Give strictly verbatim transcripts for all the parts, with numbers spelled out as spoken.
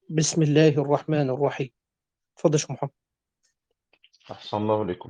بسم الله الرحمن الرحيم. اتفضل يا شيخ محمد. أحسن الله إليكم.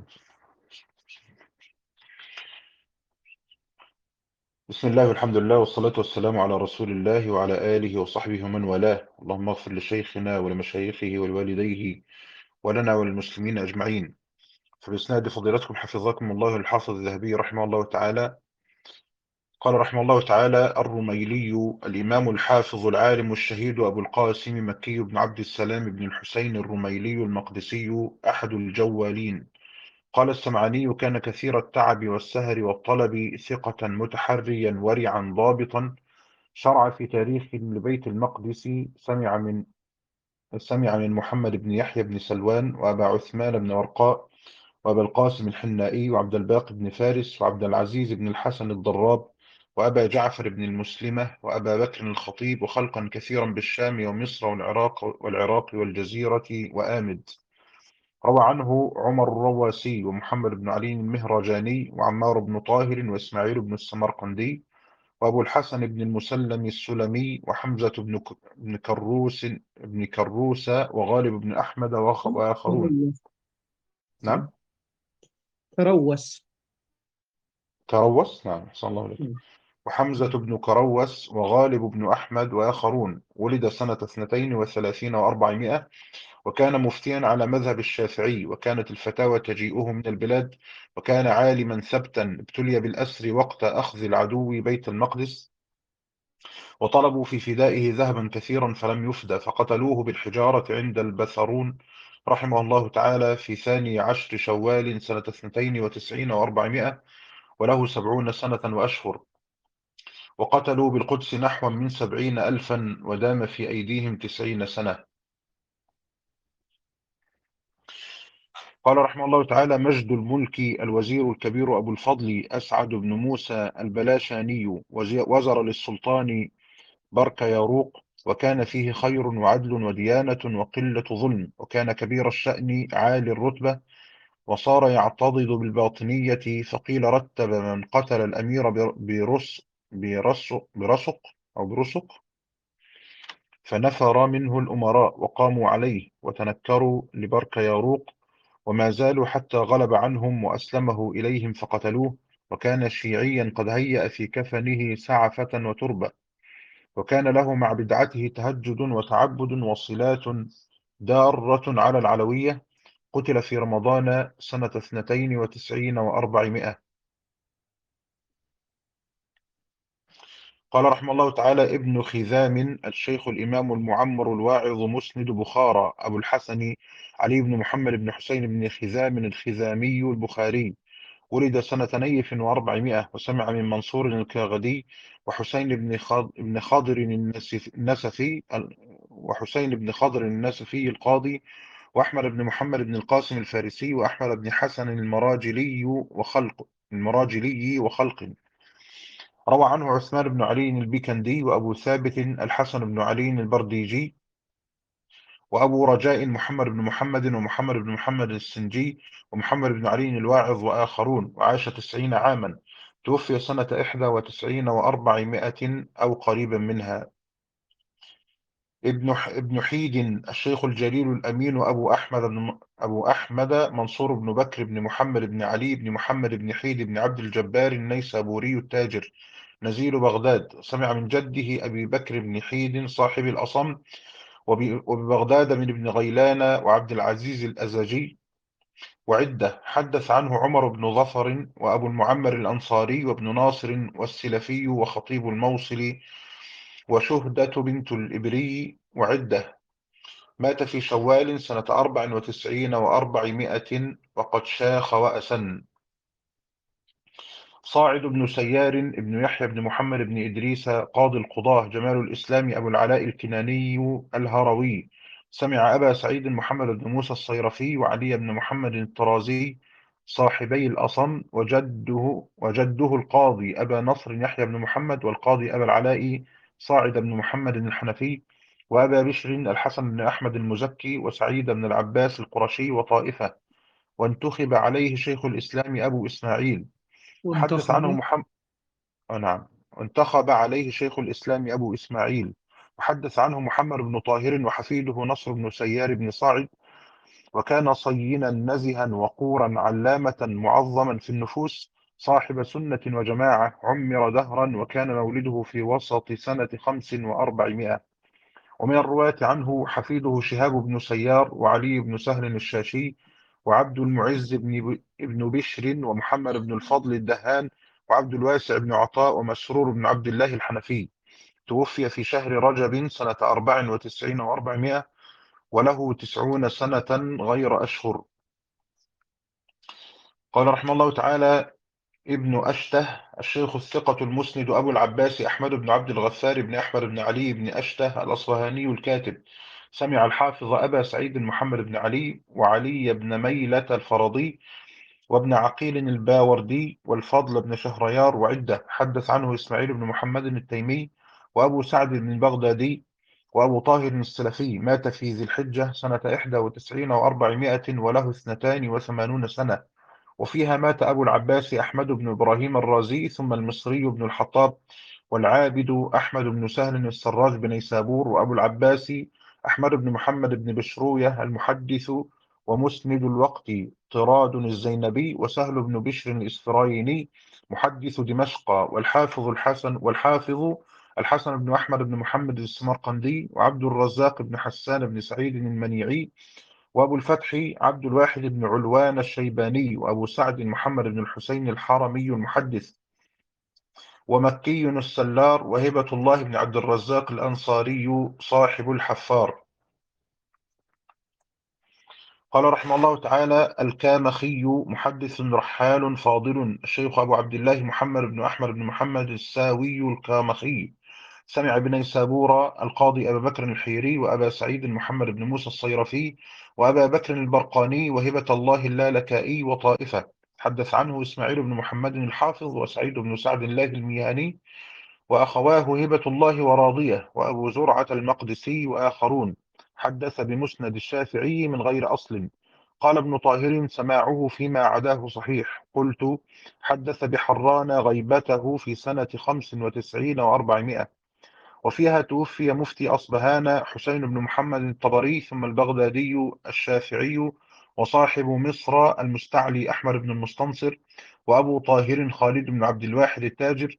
بسم الله والحمد لله والصلاة والسلام على رسول الله وعلى آله وصحبه ومن والاه. اللهم اغفر لشيخنا ولمشايخه ولوالديه ولنا وللمسلمين أجمعين. فبإسناد فضيلتكم حفظكم الله الحافظ الذهبي رحمه الله تعالى قال رحمه الله تعالى: الرميلي الإمام الحافظ العالم الشهيد أبو القاسم مكي بن عبد السلام بن الحسين الرميلي المقدسي أحد الجوالين. قال السمعاني: كان كثير التعب والسهر والطلب، ثقة متحريا ورعا ضابطا، شرع في تاريخ لبيت المقدس. سمع من سمع من محمد بن يحيى بن سلوان وأبا عثمان بن ورقاء وأبا القاسم الحنائي وعبد الباقي بن فارس وعبد العزيز بن الحسن الضراب وأبا جعفر بن المسلمة وأبا بكر الخطيب، وخلقا كثيرا بالشام ومصر والعراق والعراق والجزيرة وآمد. روى عنه عمر الرواسي ومحمد بن علي المهرجاني وعمار بن طاهر وإسماعيل بن السمرقندي وأبو الحسن بن المسلم السلمي وحمزة بن ك- بن كروس بن كروس وغالب بن أحمد وآخ- وآخرون. تروس. نعم. تروس. كروس، نعم، أحسن الله عليك. مم. وحمزة بن كروس وغالب بن أحمد وآخرون. ولد سنة اثنتين وثلاثين وأربعمائة، وكان مفتيا على مذهب الشافعي، وكانت الفتاوى تجيئه من البلاد، وكان عالما ثبتا. ابتلي بالأسر وقت أخذ العدو بيت المقدس، وطلبوا في فدائه ذهبا كثيرا فلم يفدى، فقتلوه بالحجارة عند البثرون رحمه الله تعالى في ثاني عشر شوال سنة اثنتين وتسعين وأربعمائة، وله سبعون سنة وأشهر. وقتلوا بالقدس نحو من سبعين ألفا، ودام في أيديهم تسعين سنة. قال رحمه الله تعالى: مجد الملك الوزير الكبير أبو الفضل أسعد بن موسى البلاشاني، وزي- وزر للسلطان برك ياروق، وكان فيه خير وعدل وديانة وقلة ظلم، وكان كبير الشأن عالي الرتبة، وصار يعتضد بالباطنية. فقيل: رتب من قتل الأمير بر- برس برس برسق أو برسق، فنفر منه الأمراء وقاموا عليه وتنكروا لبرك ياروق، وما زالوا حتى غلب عنهم وأسلمه إليهم فقتلوه. وكان شيعيا قد هيأ في كفنه سعفة وتربة، وكان له مع بدعته تهجد وتعبد وصلات دارة على العلوية. قتل في رمضان سنة اثنتين وتسعين وأربعمائة. قال رحمه الله تعالى: ابن خذام الشيخ الإمام المعمر الواعظ مسند بخارى أبو الحسن علي بن محمد بن حسين بن خذام الخذامي البخاري. ولد سنة نيف وأربعمائة، وسمع من منصور الكاغدي وحسين بن خاض بن خاضر النسف- النسفي وحسين بن خاضر النسفي القاضي، وأحمد بن محمد بن القاسم الفارسي، وأحمد بن حسن المراجلي وخلق المراجلي وخلق. روى عنه عثمان بن علي البيكندي وأبو ثابت الحسن بن علي البرديجي وأبو رجاء محمد بن محمد ومحمد بن محمد السنجي ومحمد بن علي الواعظ وآخرون. وعاش تسعين عاما. توفي سنة إحدى وتسعين وأربعمائة أو قريبا منها. ابن ح- ابن حيد الشيخ الجليل الأمين أبو أحمد بن أبو أحمد منصور بن بكر بن محمد بن علي بن محمد بن حيد بن عبد الجبار النيسابوري التاجر، نزيل بغداد. سمع من جده أبي بكر بن حيد صاحب الأصم، وب- وببغداد من ابن غيلان وعبد العزيز الأزجي وعدة. حدث عنه عمر بن ظفر وأبو المعمر الأنصاري وابن ناصر والسلفي وخطيب الموصل وشهدة بنت الإبري وعدة. مات في شوال سنة أربع وتسعين وأربعمائة، وقد شاخ وأسن. صاعد بن سيار بن يحيى بن محمد بن إدريس قاضي القضاة جمال الإسلام أبو العلاء الكناني الهروي. سمع أبا سعيد محمد بن موسى الصيرفي وعلي بن محمد الطرازي صاحبي الأصم، وجده وجده القاضي أبا نصر يحيى بن محمد، والقاضي أبا العلاء صاعد بن محمد الحنفي، وأبا بشر الحسن بن أحمد المزكي، وسعيد بن العباس القرشي وطائفة. وانتخب عليه شيخ الإسلام أبو إسماعيل. حدث عنه وانتخب. محمد آه نعم. انتخب عليه شيخ الإسلام أبو إسماعيل. وحدث عنه محمد بن طاهر وحفيده نصر بن سيار بن صاعد. وكان صينا نزها وقورا علامة معظما في النفوس، صاحب سنة وجماعة، عمر دهرا، وكان مولده في وسط سنة خمس وأربعمائة. ومن الرواة عنه حفيده شهاب بن سيار، وعلي بن سهل الشاشي، وعبد المعز بن ابن بشر، ومحمد بن الفضل الدهان، وعبد الواسع بن عطاء، ومسرور بن عبد الله الحنفي. توفي في شهر رجب سنة أربع وتسعين وأربعمائة، وله تسعون سنة غير أشهر. قال رحمه الله تعالى: ابن أشته الشيخ الثقة المسند أبو العباس أحمد بن عبد الغفار بن أحمد بن علي بن أشته الأصفهاني الكاتب، سمع الحافظ أبا سعيد محمد بن علي، وعلي بن ميلة الفرضي، وابن عقيل الباوردي، والفضل بن شهريار، وعدة. حدث عنه إسماعيل بن محمد التيمي، وأبو سعد بن البغدادي، وأبو طاهر السلفي. مات في ذي الحجة سنة إحدى وتسعين وأربعمائة، وله اثنتان وثمانون سنة. وفيها مات أبو العباس أحمد بن إبراهيم الرازي، ثم المصري بن الحطاب، والعابد أحمد بن سهل السراج بن نيسابور، وأبو العباس أحمد بن محمد بن بشروية المحدث ومسند الوقت، طراد الزينبي، وسهل بن بشر الإسفرايني محدث دمشق، والحافظ الحسن والحافظ الحسن بن أحمد بن محمد السمرقندي، وعبد الرزاق بن حسان بن سعيد المنيعي، وأبو الفتح عبد الواحد بن علوان الشيباني، وأبو سعد محمد بن الحسين الحرمي المحدث، ومكي السلار، وهبة الله بن عبد الرزاق الأنصاري صاحب الحفار. قال رحمه الله تعالى: الكامخي محدث رحال فاضل الشيخ أبو عبد الله محمد بن أحمد بن محمد الساوي الكامخي، سمع بن سابورة القاضي أبا بكر الحيري، وأبا سعيد محمد بن موسى الصيرفي، وأبا بكر البرقاني، وهبة الله اللالكائي، وطائفة. حدث عنه إسماعيل بن محمد الحافظ، وسعيد بن سعد الله الميهاني، وأخواه هبة الله وراضية، وأبو زرعة المقدسي، وآخرون. حدث بمسند الشافعي من غير أصل. قال ابن طاهر: سماعه فيما عداه صحيح. قلت: حدث بحران غيبته في سنة خمس وتسعين وأربعمائة. وفيها توفي مفتي أصبهان حسين بن محمد الطبري، ثم البغدادي الشافعي، وصاحب مصر المستعلي أحمد بن المستنصر، وأبو طاهر خالد بن عبد الواحد التاجر،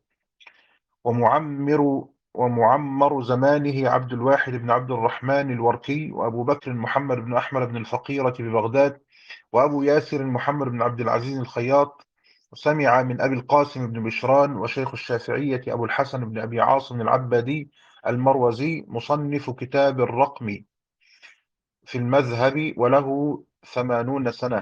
ومعمر ومعمر زمانه عبد الواحد بن عبد الرحمن الوركي، وأبو بكر محمد بن أحمد بن الفقيرة ببغداد، وأبو ياسر محمد بن عبد العزيز الخياط. وسمع من أبي القاسم بن بشران، وشيخ الشافعية أبو الحسن بن أبي عاصم العبادي المروزي، مصنف كتاب الرقم في المذهب، وله ثمانون سنة.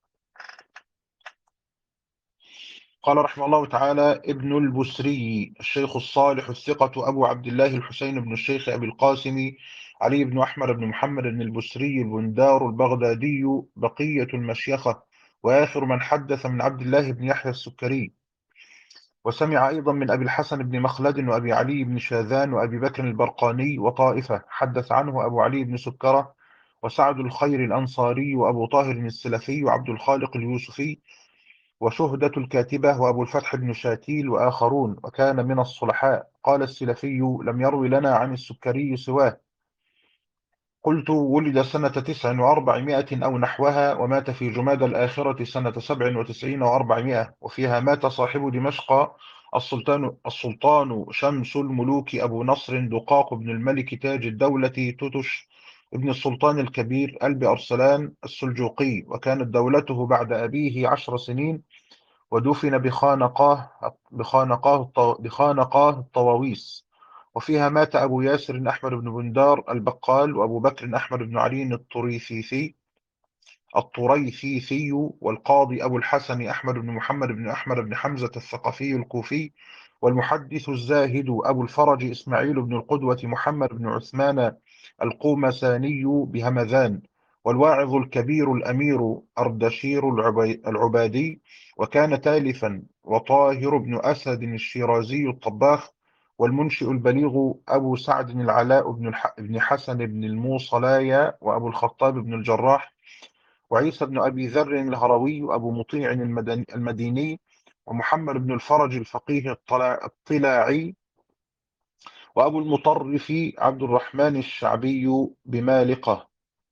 قال رحمه الله تعالى: ابن البسري الشيخ الصالح الثقة أبو عبد الله الحسين بن الشيخ أبي القاسم علي بن أحمد بن محمد بن البسري البندار البغدادي، بقية المشيخة، وآخر من حدث من عبد الله بن يحيى السكري. وسمع أيضا من أبي الحسن بن مخلد، وأبي علي بن شاذان، وأبي بكر البرقاني، وطائفة. حدث عنه أبو علي بن سكرة، وسعد الخير الأنصاري، وأبو طاهر السلفي، وعبد الخالق اليوسفي، وشهدة الكاتبة، وأبو الفتح بن شاتيل، وآخرون. وكان من الصلحاء. قال السلفي: لم يروي لنا عن السكري سواه. قلت: ولد سنة تسع وأربعمائة أو نحوها، ومات في جماد الآخرة سنة سبع وتسعين وأربعمائة. وفيها مات صاحب دمشق السلطان السلطان شمس الملوك أبو نصر دقاق بن الملك تاج الدولة توتش ابن السلطان الكبير ألب أرسلان السلجوقي، وكانت دولته بعد أبيه عشر سنين. ودفن بخانقاه بخانقاه الط- بخانقاه الطواويس. وفيها مات أبو ياسر أحمد بن بندار البقال، وأبو بكر أحمد بن علي الطريفيسي الطريفيسي والقاضي أبو الحسن أحمد بن محمد بن أحمد بن حمزة الثقفي الكوفي، والمحدث الزاهد أبو الفرج إسماعيل بن القدوة محمد بن عثمان القومساني بهمذان، والواعظ الكبير الأمير أردشير العبي- العبادي، وكان تالفا. وطاهر بن أسد الشيرازي الطباخ، والمنشئ البليغ أبو سعد العلاء بن الح- بن حسن بن الموصلايا، وأبو الخطاب بن الجراح، وعيسى بن أبي ذر الهروي، وأبو مطيع المدني المديني، ومحمد بن الفرج الفقيه الطلا- الطلاعي، وأبو المطرف عبد الرحمن الشعبي بمالقة.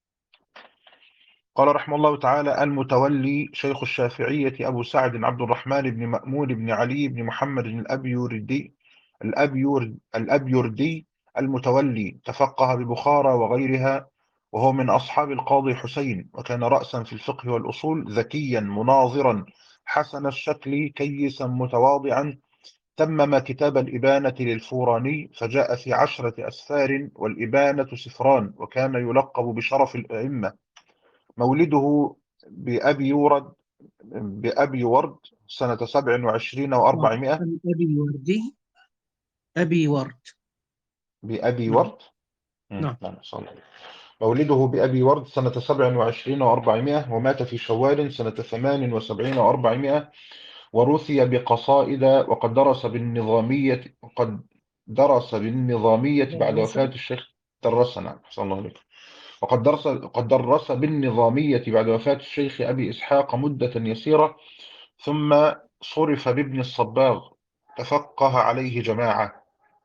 قال رحمه الله تعالى: المتولي شيخ الشافعية أبو سعد عبد الرحمن بن مأمون بن علي بن محمد الأبيوردي الأبيورد الأبيوردي المتولي، تفقه ببخارى وغيرها، وهو من أصحاب القاضي حسين، وكان رأسا في الفقه والأصول، ذكيا مناظرا حسن الشكل كيسا متواضعا. تمم كتاب الإبانة للفوراني، فجاء في عشرة أسفار، والإبانة سفران، وكان يلقب بشرف الأئمة. مولده بأبي ورد بأبي ورد سنة سبع وعشرين آه، وأربعمائة. أبي وردي، أبي ورد. بأبي نعم. ورد. مم، نعم. نعم، صلى الله عليه وسلم. مولده بأبي ورد سنة سبع وعشرين وأربعمائة، ومات في شوال سنة ثمان وسبعين وأربعمائة. ورثي بقصائد، وقد درس بالنظامية وقد درس بالنظامية بعد درس. وفاة الشيخ. درس، نعم، صلى الله عليه وسلم. وقد درس قد درس بالنظامية بعد وفاة الشيخ أبي إسحاق مدة يسيرة، ثم صرف بابن الصباغ، تفقه عليه جماعة.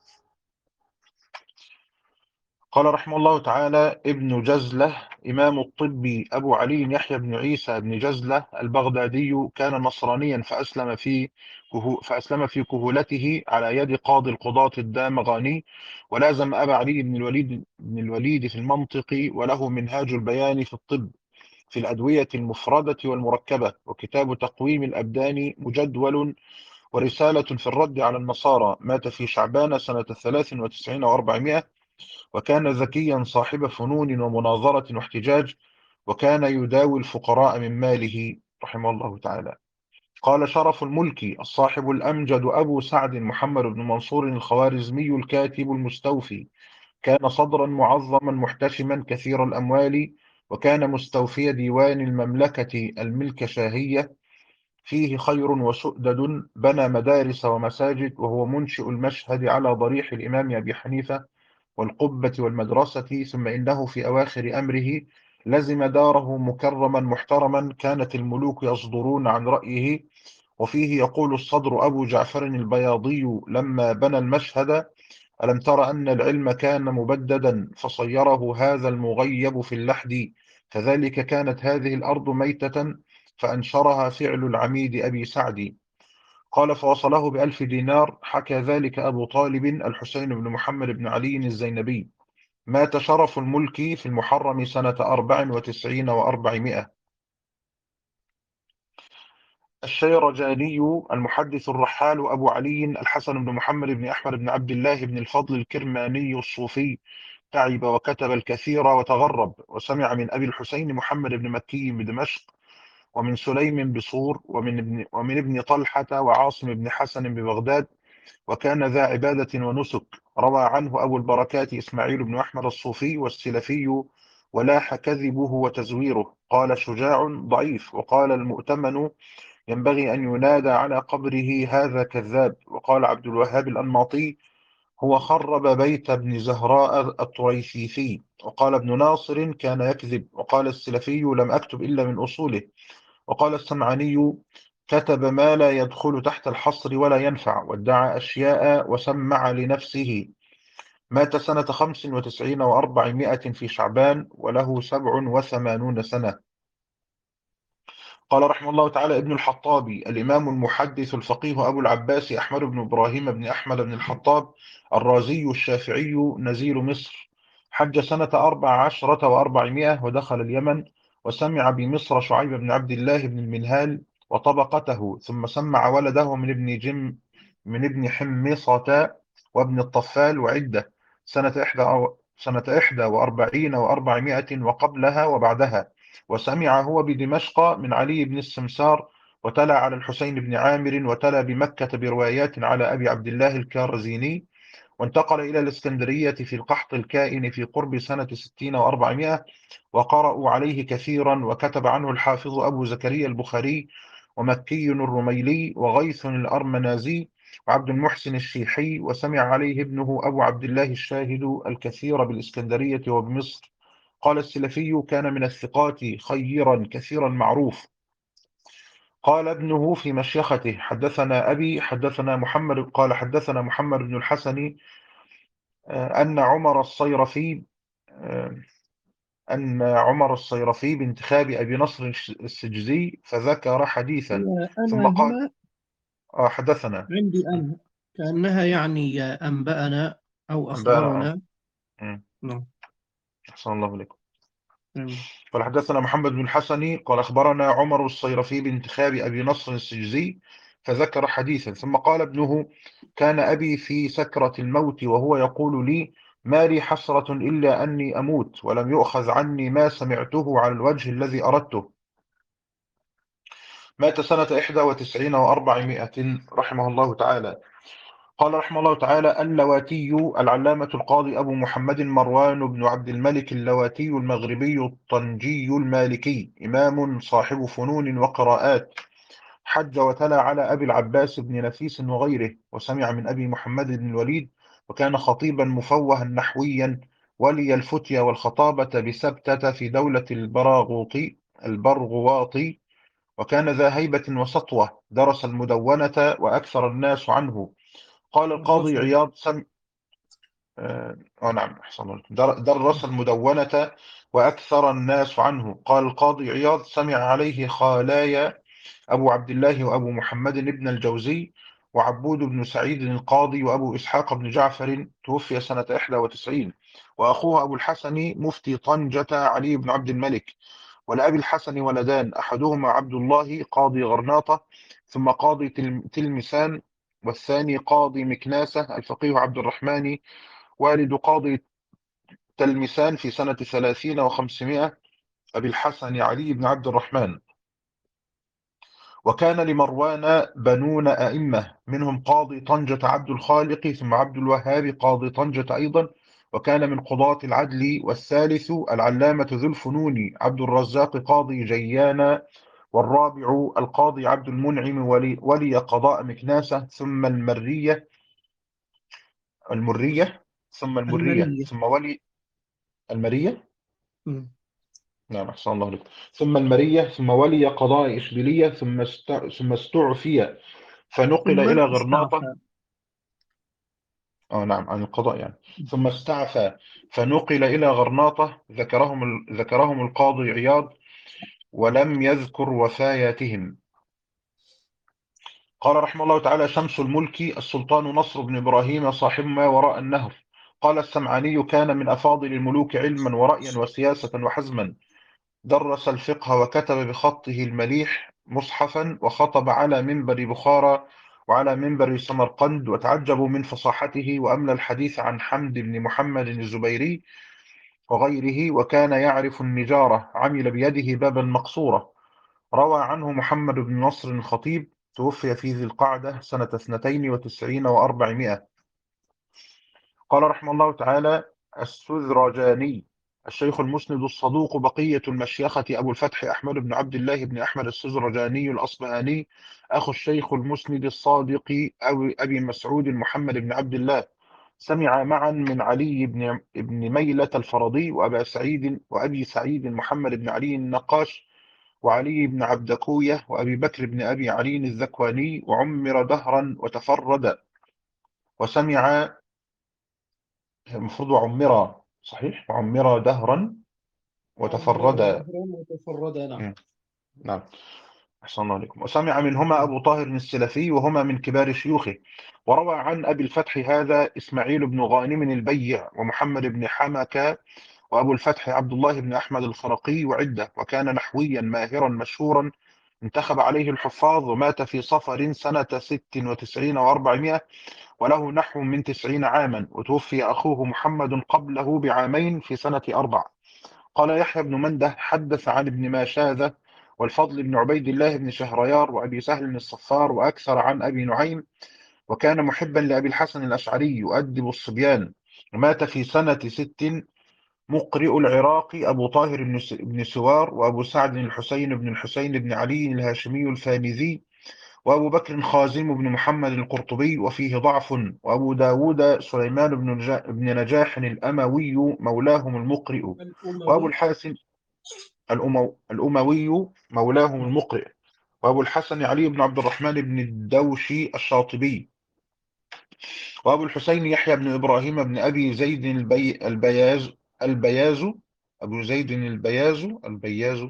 قال رحمه الله تعالى: ابن جزلة إمام الطب أبو علي يحيى بن عيسى بن جزلة البغدادي، كان نصرانيا فأسلم في كهو فأسلم في كهولته على يد قاضي القضاة الدامغاني، ولازم أبا علي بن الوليد بن الوليد في المنطق، وله منهاج البيان في الطب، في الأدوية المفردة والمركبة، وكتاب تقويم الأبدان مجدول، ورسالة في الرد على النصارى. مات في شعبان سنة ثلاث وتسعين وأربعمائة، وكان ذكيا صاحب فنون ومناظرة واحتجاج، وكان يداوي الفقراء من ماله، رحمه الله تعالى. قال شرف الملك الصاحب الأمجد أبو سعد محمد بن منصور الخوارزمي الكاتب المستوفي، كان صدرا معظما محتشما كثير الأموال، وكان مستوفي ديوان المملكة الملكشاهية، فيه خير وسؤدد، بنى مدارس ومساجد، وهو منشئ المشهد على ضريح الإمام أبي حنيفة والقبة والمدرسة. ثم إنه في أواخر أمره لزم داره مكرما محترما، كانت الملوك يصدرون عن رأيه. وفيه يقول الصدر أبو جعفر البياضي لما بنى المشهد: ألم تر أن العلم كان مبددا، فصيره هذا المغيب في اللحد، كذلك كانت هذه الأرض ميتة، فأنشرها فعل العميد أبي سعد. قال فوصله بألف دينار. حكى ذلك أبو طالب الحسين بن محمد بن علي الزينبي. مات شرف الملك في المحرم سنة أربع وتسعين وأربعمائة. الشيرجاني المحدث الرحال أبو علي الحسن بن محمد بن أحمد بن عبد الله بن الفضل الكرماني الصوفي، تعب وكتب الكثير وتغرب، وسمع من أبي الحسين محمد بن مكي بدمشق، ومن سليم بصور، ومن ابن, ومن ابن طلحة وعاصم بن حسن ببغداد، وكان ذا عبادة ونسك. روى عنه أبو البركات إسماعيل بن أحمد الصوفي والسلفي، ولاح كذبه وتزويره. قال شجاع ضعيف، وقال المؤتمن ينبغي أن ينادى على قبره هذا كذاب. وقال عبد الوهاب الأنماطي: هو خرب بيت ابن زهراء الطريفيفي. وقال ابن ناصر: كان يكذب. وقال السلفي: لم أكتب إلا من أصوله. وقال السمعاني: كتب ما لا يدخل تحت الحصر ولا ينفع، وادعى أشياء وسمع لنفسه. مات سنة خمس وتسعين وأربعمائة في شعبان، وله سبع وثمانون سنة. قال رحمه الله تعالى: ابن الحطابي الإمام المحدث الفقيه أبو العباس أحمد بن إبراهيم بن أحمد بن الحطاب الرازي الشافعي نزيل مصر، حج سنة أربع عشرة وأربعمائة، ودخل اليمن، وسمع بمصر شعيب بن عبد الله بن المنهال وطبقته، ثم سمع ولده من ابن جم من ابن حمصة وابن الطفال وعدة، سنة إحدى سنة إحدى وأربعين وأربعمائة، وقبلها وبعدها. وسمع هو بدمشق من علي بن السمسار، وتلا على الحسين بن عامر، وتلا بمكة بروايات على أبي عبد الله الكارزيني. وانتقل إلى الإسكندرية في القحط الكائن في قرب سنة ستين وأربعمائة، وقرأوا عليه كثيرا، وكتب عنه الحافظ أبو زكريا البخاري، ومكي الرميلي، وغيث الأرمنازي، وعبد المحسن الشيحي. وسمع عليه ابنه أبو عبد الله الشاهد الكثير بالإسكندرية وبمصر. قال السلفي: كان من الثقات خيرا كثيرا معروف. قال ابنه في مشيخته: حدثنا أبي حدثنا محمد قال حدثنا محمد بن الحسن آه، أن عمر الصيرفي آه، أن عمر الصيرفي بانتخاب أبي نصر السجزي فذكر حديثا هي ثم أنا قال هنا آه حدثنا. عندي أنا كأنها يعني أنبأنا أو أنبانا آه أخبرنا. مم. نعم. أحسن الله إليكم. نعم. قال حدثنا محمد بن الحسن قال أخبرنا عمر الصيرفي بانتخاب أبي نصر السجزي فذكر حديثا ثم قال ابنه: كان أبي في سكرة الموت وهو يقول لي: ما لي حسرة إلا أني أموت ولم يؤخذ عني ما سمعته على الوجه الذي أردته. مات سنة إحدى وتسعين وأربعمائة رحمه الله تعالى. قال رحمه الله تعالى: اللواتي العلامة القاضي أبو محمد مروان بن عبد الملك اللواتي المغربي الطنجي المالكي، إمام صاحب فنون وقراءات، حج وتلا على أبي العباس بن نفيس وغيره، وسمع من أبي محمد بن الوليد، وكان خطيبا مفوها نحويا، ولي الفتيا والخطابة بسبتة في دولة البراغوطي البرغواطي، وكان ذا هيبة وسطوة، درس المدونة وأكثر الناس عنه. قال القاضي الرسل. عياض سم آه آه، نعم أحسن الله. در- درس المدونة وأكثر الناس عنه. قال القاضي عياض: سمع عليه خالايا أبو عبد الله وأبو محمد بن الجوزي وعبود بن سعيد القاضي وأبو إسحاق بن جعفر، توفي سنة إحدى وتسعين، وأخوه أبو الحسن مفتي طنجة علي بن عبد الملك. ولأبي الحسن ولدان، أحدهما عبد الله قاضي غرناطة ثم قاضي تلم- تلمسان، والثاني قاضي مكناسة الفقيه عبد الرحمن، والد قاضي تلمسان في سنة ثلاثين وخمسمائة، أبي الحسن علي بن عبد الرحمن. وكان لمروان بنون أئمة، منهم قاضي طنجة عبد الخالق، ثم عبد الوهاب قاضي طنجة أيضا، وكان من قضاة العدل. والثالث العلامة ذو الفنون عبد الرزاق قاضي جيانا. والرابع القاضي عبد المنعم ولي, ولي قضاء مكناسة، ثم المرية المرية ثم المرية المرية. ثم ولي المرية. مم. نعم أحسن الله لك. ثم المرية ثم ولي قضاء إشبيلية، ثم است... ثم استعفي فنقل ثم إلى غرناطة. استعفى. اه نعم عن القضاء يعني. ثم استعفى فنقل إلى غرناطة، ذكرهم ال... ذكرهم القاضي عياض ولم يذكر وفاياتهم. قال رحمه الله تعالى: شمس الملك السلطان نصر بن إبراهيم صاحب ما وراء النهر. قال السمعاني: كان من أفاضل الملوك علما ورأيا وسياسة وحزما، درس الفقه وكتب بخطه المليح مصحفا، وخطب على منبر بخارى وعلى منبر سمرقند، وتعجبوا من فصاحته، وأملى الحديث عن حمد بن محمد الزبيري وغيره، وكان يعرف النجارة، عمل بيده بابا مقصورة. روى عنه محمد بن نصر الخطيب، توفي في ذي القعدة سنة اثنتين وتسعين وأربعمائة. قال رحمه الله تعالى: السذرجاني الشيخ المسند الصدوق بقية المشيخة أبو الفتح أحمد بن عبد الله بن أحمد السذرجاني الأصبهاني، أخو الشيخ المسند الصادق أو أبي مسعود محمد بن عبد الله، سمع معا من علي بن بن ميلة الفرضي، وأبا سعيد وأبي سعيد محمد بن علي النقاش، وعلي بن عبدكوية، وأبي بكر بن أبي علي الذكواني، وعمر دهرا وتفرد. وسمع المفروض وعمر صحيح وعمر دهرا وعمر وتفرد. دهرا وتفردا. نعم. مم. نعم أحسن الله عليكم. وسمع منهما أبو طاهر السلفي، وهما من كبار شيوخه. وروى عن أبي الفتح هذا إسماعيل بن غانم البيع، ومحمد بن حمكة، وأبو الفتح عبد الله بن أحمد الخرقي، وعدة. وكان نحويا ماهرا مشهورا، انتخب عليه الحفاظ، ومات في صفر سنة ست وتسعين وأربعمائة، وله نحو من تسعين عاما، وتوفي أخوه محمد قبله بعامين في سنة أربع. قال يحيى بن منده: حدث عن ابن ماشاذة والفضل بن عبيد الله بن شهريار وأبي سهل الصفار، وأكثر عن أبي نعيم. وكان محبا لأبي الحسن الأشعري، يؤدب الصبيان. ومات في سنة ست. مقرئ العراق أبو طاهر بن س- بن سوار، وأبو سعد الحسين بن الحسين بن علي الهاشمي الفانيزي، وأبو بكر خازم بن محمد القرطبي وفيه ضعف. وأبو داود سليمان بن نجا- بن نجاح الأموي مولاهم المقرئ. وأبو الأموي. الحسن الأمو الأموي مولاهم نعم. المقرئ. وأبو الحسن علي بن عبد الرحمن بن الدوشي الشاطبي. وأبو الحسين يحيى بن إبراهيم بن أبي زيد البي البياز البياز أبو زيد البياز البياز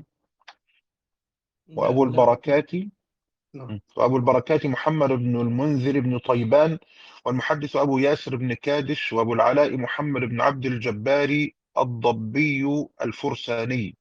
لا وأبو لا. البركات نعم. وأبو البركات محمد بن المنذر بن طيبان، والمحدث أبو ياسر بن كادش، وأبو العلاء محمد بن عبد الجبار الضبي الفرساني.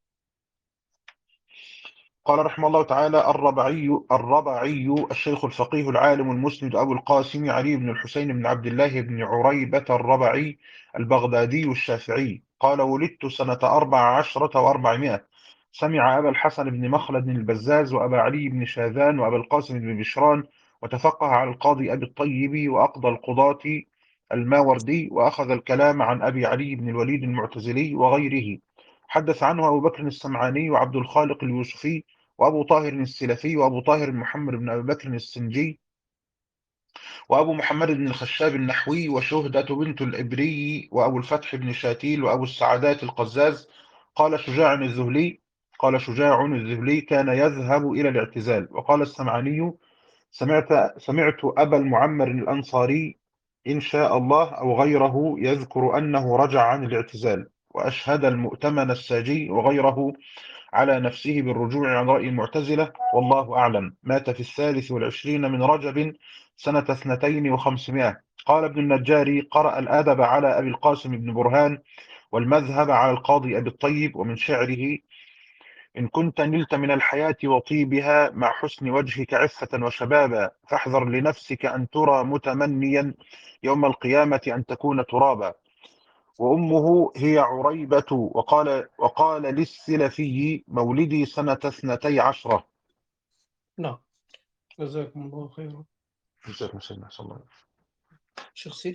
قال رحمه الله تعالى: الربعي الربعي الشيخ الفقيه العالم المسند أبو القاسم علي بن الحسين بن عبد الله بن عريبة الربعي البغدادي الشافعي. قال: ولدت سنة أربع عشرة وأربعمائة. سمع أبا الحسن بن مخلد البزاز وأبا علي بن شاذان وأبا القاسم بن بشران، وتفقه على القاضي أبي الطيب وأقضى القضاة الماوردي، وأخذ الكلام عن أبي علي بن الوليد المعتزلي وغيره. حدث عنه أبو بكر السمعاني وعبد الخالق اليوسفي وأبو طاهر السلفي وأبو طاهر محمد بن أبي بكر السنجي وأبو محمد بن الخشاب النحوي وشهدة بنت الإبري وأبو الفتح بن شاتيل وأبو السعدات القزاز. قال شجاع الذهلي قال شجاع الذهلي: كان يذهب إلى الاعتزال. وقال السمعاني: سمعت سمعت أبا المعمر الأنصاري إن شاء الله أو غيره يذكر أنه رجع عن الاعتزال. وأشهد المؤتمن الساجي وغيره على نفسه بالرجوع عن رأي المعتزلة، والله أعلم. مات في الثالث والعشرين من رجب سنة اثنتين وخمسمائة. قال ابن النجاري: قرأ الأدب على أبي القاسم بن برهان، والمذهب على القاضي أبي الطيب. ومن شعره: إن كنت نلت من الحياة وطيبها مع حسن وجهك عفة وشبابا، فاحذر لنفسك أن ترى متمنيا يوم القيامة أن تكون ترابا. وأمه هي عريبة. وقال وقال للسلفي: مولدي سنة اثنتي عشرة. نعم. جزاكم الله خيرا. جزاكم سيدنا صلى الله عليه وسلم. شيخ سيف.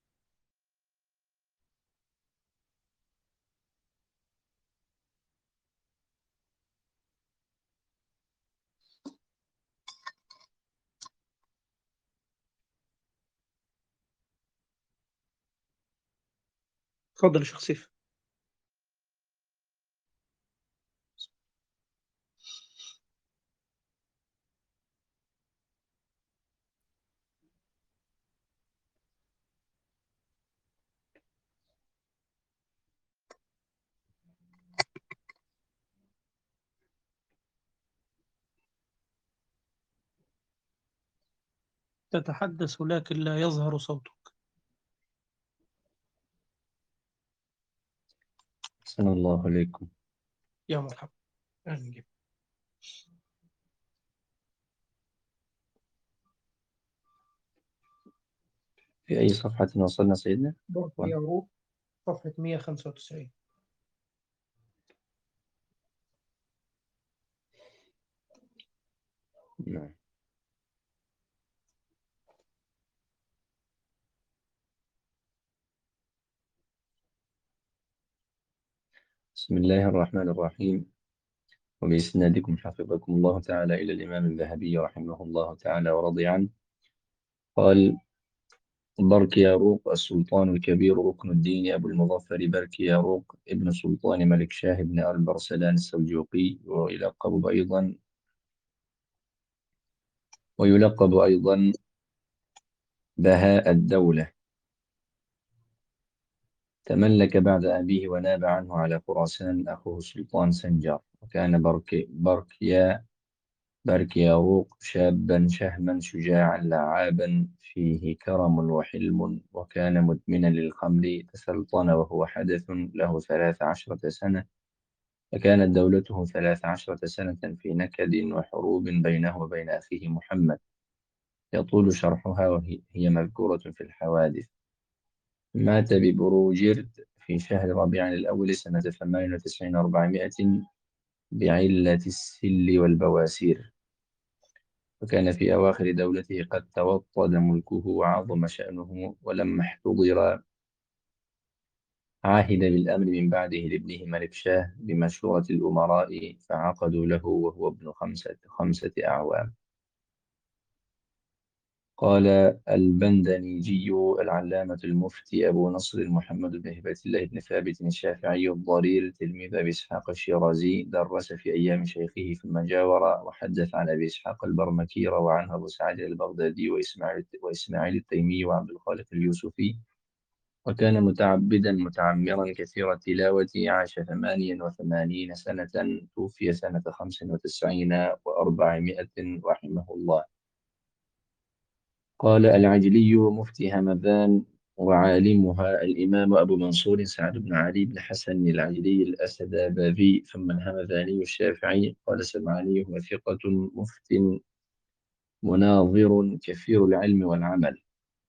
تفضل يا شيخ سيف. تتحدث لكن لا يظهر صوتك. أحسن الله عليكم. يا مرحبا. أهلا بك. في أي صفحة وصلنا سيدنا؟ برج يعروف، صفحة مئة وخمسة وتسعين. نعم. بسم الله الرحمن الرحيم. وبإسنادكم حفظكم الله تعالى إلى الإمام الذهبي رحمه الله تعالى ورضي عنه. قال: برك ياروق السلطان الكبير ركن الدين أبو المظفر برك ياروق ابن سلطان ملك شاه بن البرسلان السلجوقي، ويلقب أيضا ويلقب أيضا بهاء الدولة. تملك بعد أبيه وناب عنه على خراسان أخوه السلطان سنجار. وكان برك بركيا بركياروق شابا شهما شجاعا لعابا فيه كرم وحلم، وكان مدمنا للخمر. تسلطن وهو حدث له ثلاث عشرة سنة، فكانت دولته ثلاث عشرة سنة في نكد وحروب بينه وبين أخيه محمد، يطول شرحها وهي هي مذكورة في الحوادث. مات ببروجرد في شهر ربيع الأول سنة ثمان وتسعين وأربعمائة بعلة السل والبواسير. وكان في أواخر دولته قد توطد ملكه وعظم شأنه، ولما احتضر عاهد بالأمر من بعده لابنه ملك شاه بمشورة الأمراء، فعقدوا له وهو ابن خمسة, خمسة أعوام. قال البندنيجي العلامة المفتي أبو نصر محمد بن هبة الله بن ثابت الشافعي الضرير تلميذ أبي إسحاق الشيرازي، درس في أيام شيخه ثم جاور وحدث عن أبي إسحاق البرمكي، روى عنه أبو سعد البغدادي وإسماعيل, وإسماعيل التيمي وعبد الخالق اليوسفي. وكان متعبدا متعمرا كثير التلاوة، عاش ثمانيا وثمانين سنة، توفي سنة خمس وتسعين وأربعمائة رحمه الله. قال العجلي مفتي همذان وعالمها الإمام أبو منصور سعد بن علي بن حسن العجلي الأسداباذي، ثم الهمذاني الشافعي. قال السمعاني هو ثقة مفت مناظر كثير العلم والعمل.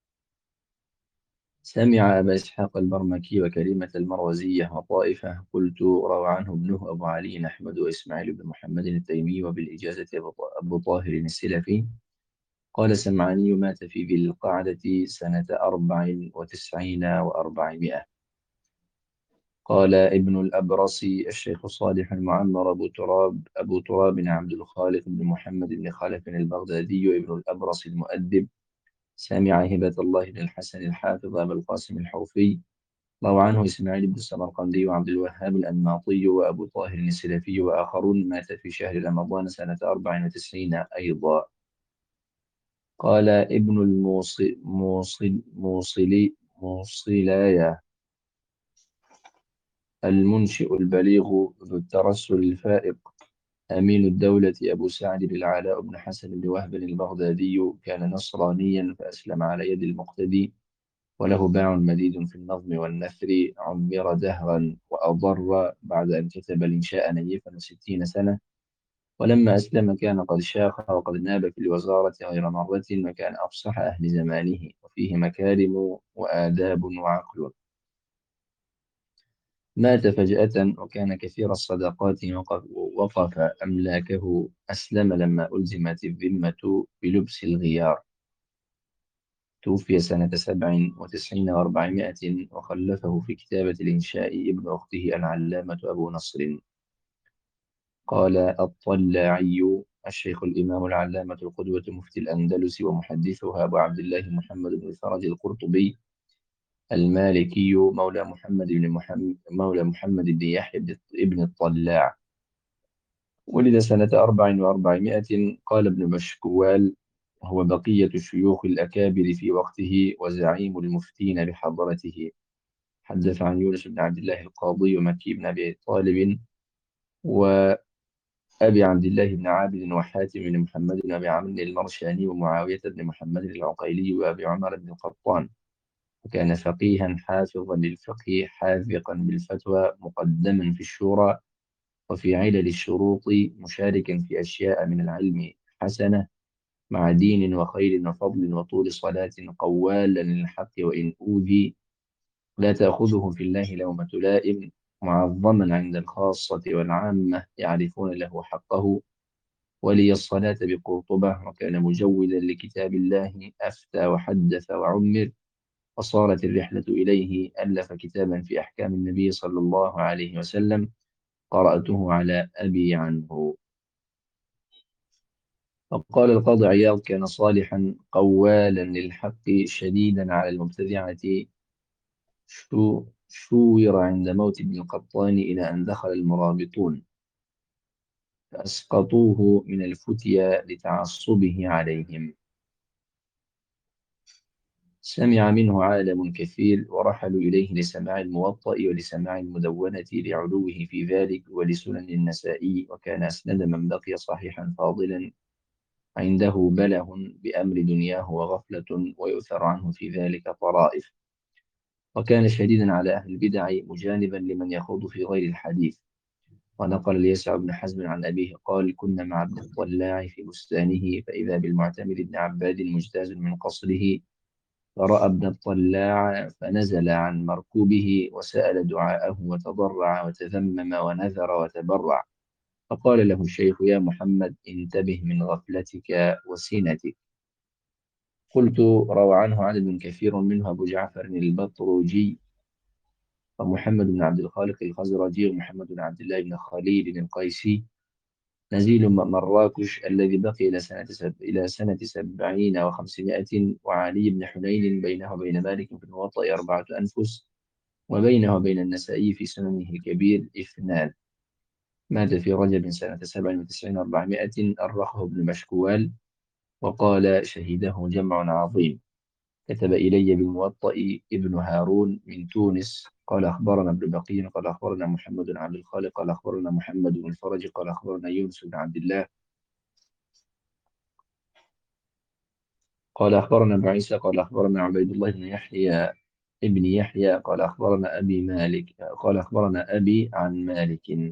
سمع أبا إسحاق البرمكي وكلمة المروزية وطائفة. قلت روى عنه ابنه أبو علي أحمد وإسماعيل بن محمد التيمي، وبالإجازة أبو طاهر السلفي. قال السمعاني مات في ذي القعدة سنة أربع وتسعين وأربعمائة. قال ابن الأبرصي الشيخ صالح المعمر أبو تراب أبو تراب عبد الخالق بن محمد بن خلف البغدادي ابن الأبرصي المؤدب، سمع هبة الله بن الحسن الحافظ أبا القاسم الحوفي، روى عنه إسماعيل بن السمرقندي وعبد الوهاب الأنماطي وأبو طاهر السلفي وآخرون. مات في شهر رمضان سنة أربع وتسعين أيضا. قال ابن الموصل موصل موصلي موصلايا المنشئ البليغ ذو الترسل الفائق، أمين الدولة أبو سعد العلاء بن حسن بن وهب البغدادي، كان نصرانيا فأسلم على يد المقتدي، وله باع مديد في النظم والنثر، عمر دهرا وأضر بعد أن كتب الإنشاء نيفا وستين سنة. ولما أسلم كان قد شاخ وقد ناب في الوزارة غير مرة، وكان أفصح أهل زمانه، وفيه مكارم وآداب وعقل. مات فجأة وكان كثير الصدقات، وقف, وقف أملاكه. أسلم لما ألزمت الذمة بلبس الغيار. توفي سنة سبع وتسعين وأربعمائة، وخلفه في كتابة الإنشاء ابن أخته العلامة أبو نصر. قال الطلاعي الشيخ الإمام العلامة القدوة مفتي الأندلس ومحدثها أبو عبد الله محمد بن فرج القرطبي المالكي، مولى محمد بن محمد مولى محمد بن يحيى بن الطلاع، ولد سنة أربع وأربعمائة. قال ابن مشكوال هو بقية الشيوخ الأكابر في وقته وزعيم المفتين بحضرته. حدث عن يونس بن عبد الله القاضي ومكي بن أبي طالب وأبي عبد الله بن عابد وحاتم بن محمد بن أبي عمرو المرشاني ومعاوية بن محمد العقيلي وأبي عمر بن القطان. وكان فقيها حافظا للفقه حاذقا بالفتوى مقدما في الشورى وفي علل الشروط، مشاركا في أشياء من العلم حسنة، مع دين وخير وفضل وطول صلاة، قوالا للحق وإن أوذي، لا تأخذه في الله لومة لائم، معظما عند الخاصة والعامة، يعرفون له حقه، ولي الصلاة بقرطبة، وكان مجودا لكتاب الله، أفتى وحدث وعمر، وصارت الرحلة إليه. ألف كتابا في أحكام النبي صلى الله عليه وسلم، قرأته على أبي عنه. وقال القاضي عياض كان صالحا قوالا للحق شديدا على المبتدعة، شو شوّر عند موت ابن القطان إلى أن دخل المرابطون فأسقطوه من الفتيا لتعصبه عليهم. سمع منه عالم كثير، ورحلوا إليه لسماع الموطأ ولسماع المدونة لعلوه في ذلك، ولسنن النسائي. وكان أسند من بقي صحيحا فاضلا عنده بله بأمر دنياه وغفلة، ويؤثر عنه في ذلك طرائف. وكان شديدا على أهل البدع مجانبا لمن يخوض في غير الحديث. ونقل اليسع بن حزم عن أبيه قال كنا مع ابن الطلاع في بستانه، فإذا بالمعتمر بن عباد مجتاز من قصره، فرأى ابن الطلاع فنزل عن مركوبه وسأل دعاءه وتضرع وتذمم ونذر وتبرع، فقال له الشيخ يا محمد انتبه من غفلتك وسنتك. قلت روى عنه عدد كثير منه أبو جعفر البطرجي ومحمد بن عبد الخالق الخزرجي ومحمد بن عبد الله بن خليل القيسي نزيل م- مراكش الذي بقي إلى سنة سب... إلى سنة سبعين وخمسمائة، وعلي بن حنين بينه وبين مالك في الموطأ أربعة أنفس، وبينه وبين النسائي في سننه الكبير اثنان. مات في رجب سنة سبع وتسعين وأربعمائة، أرخه ابن مشكوال وقال شهده جمع عظيم. كتب إلي بالموطأ ابن هارون من تونس قال أخبرنا ابن بقي قال أخبرنا محمد بن عبد الخالق قال أخبرنا محمد بن الفرج قال أخبرنا يونس بن عبد الله قال أخبرنا أبو عيسى قال أخبرنا عبيد الله بن يحيى ابن يحيى قال أخبرنا أبي مالك قال أخبرنا أبي عن مالك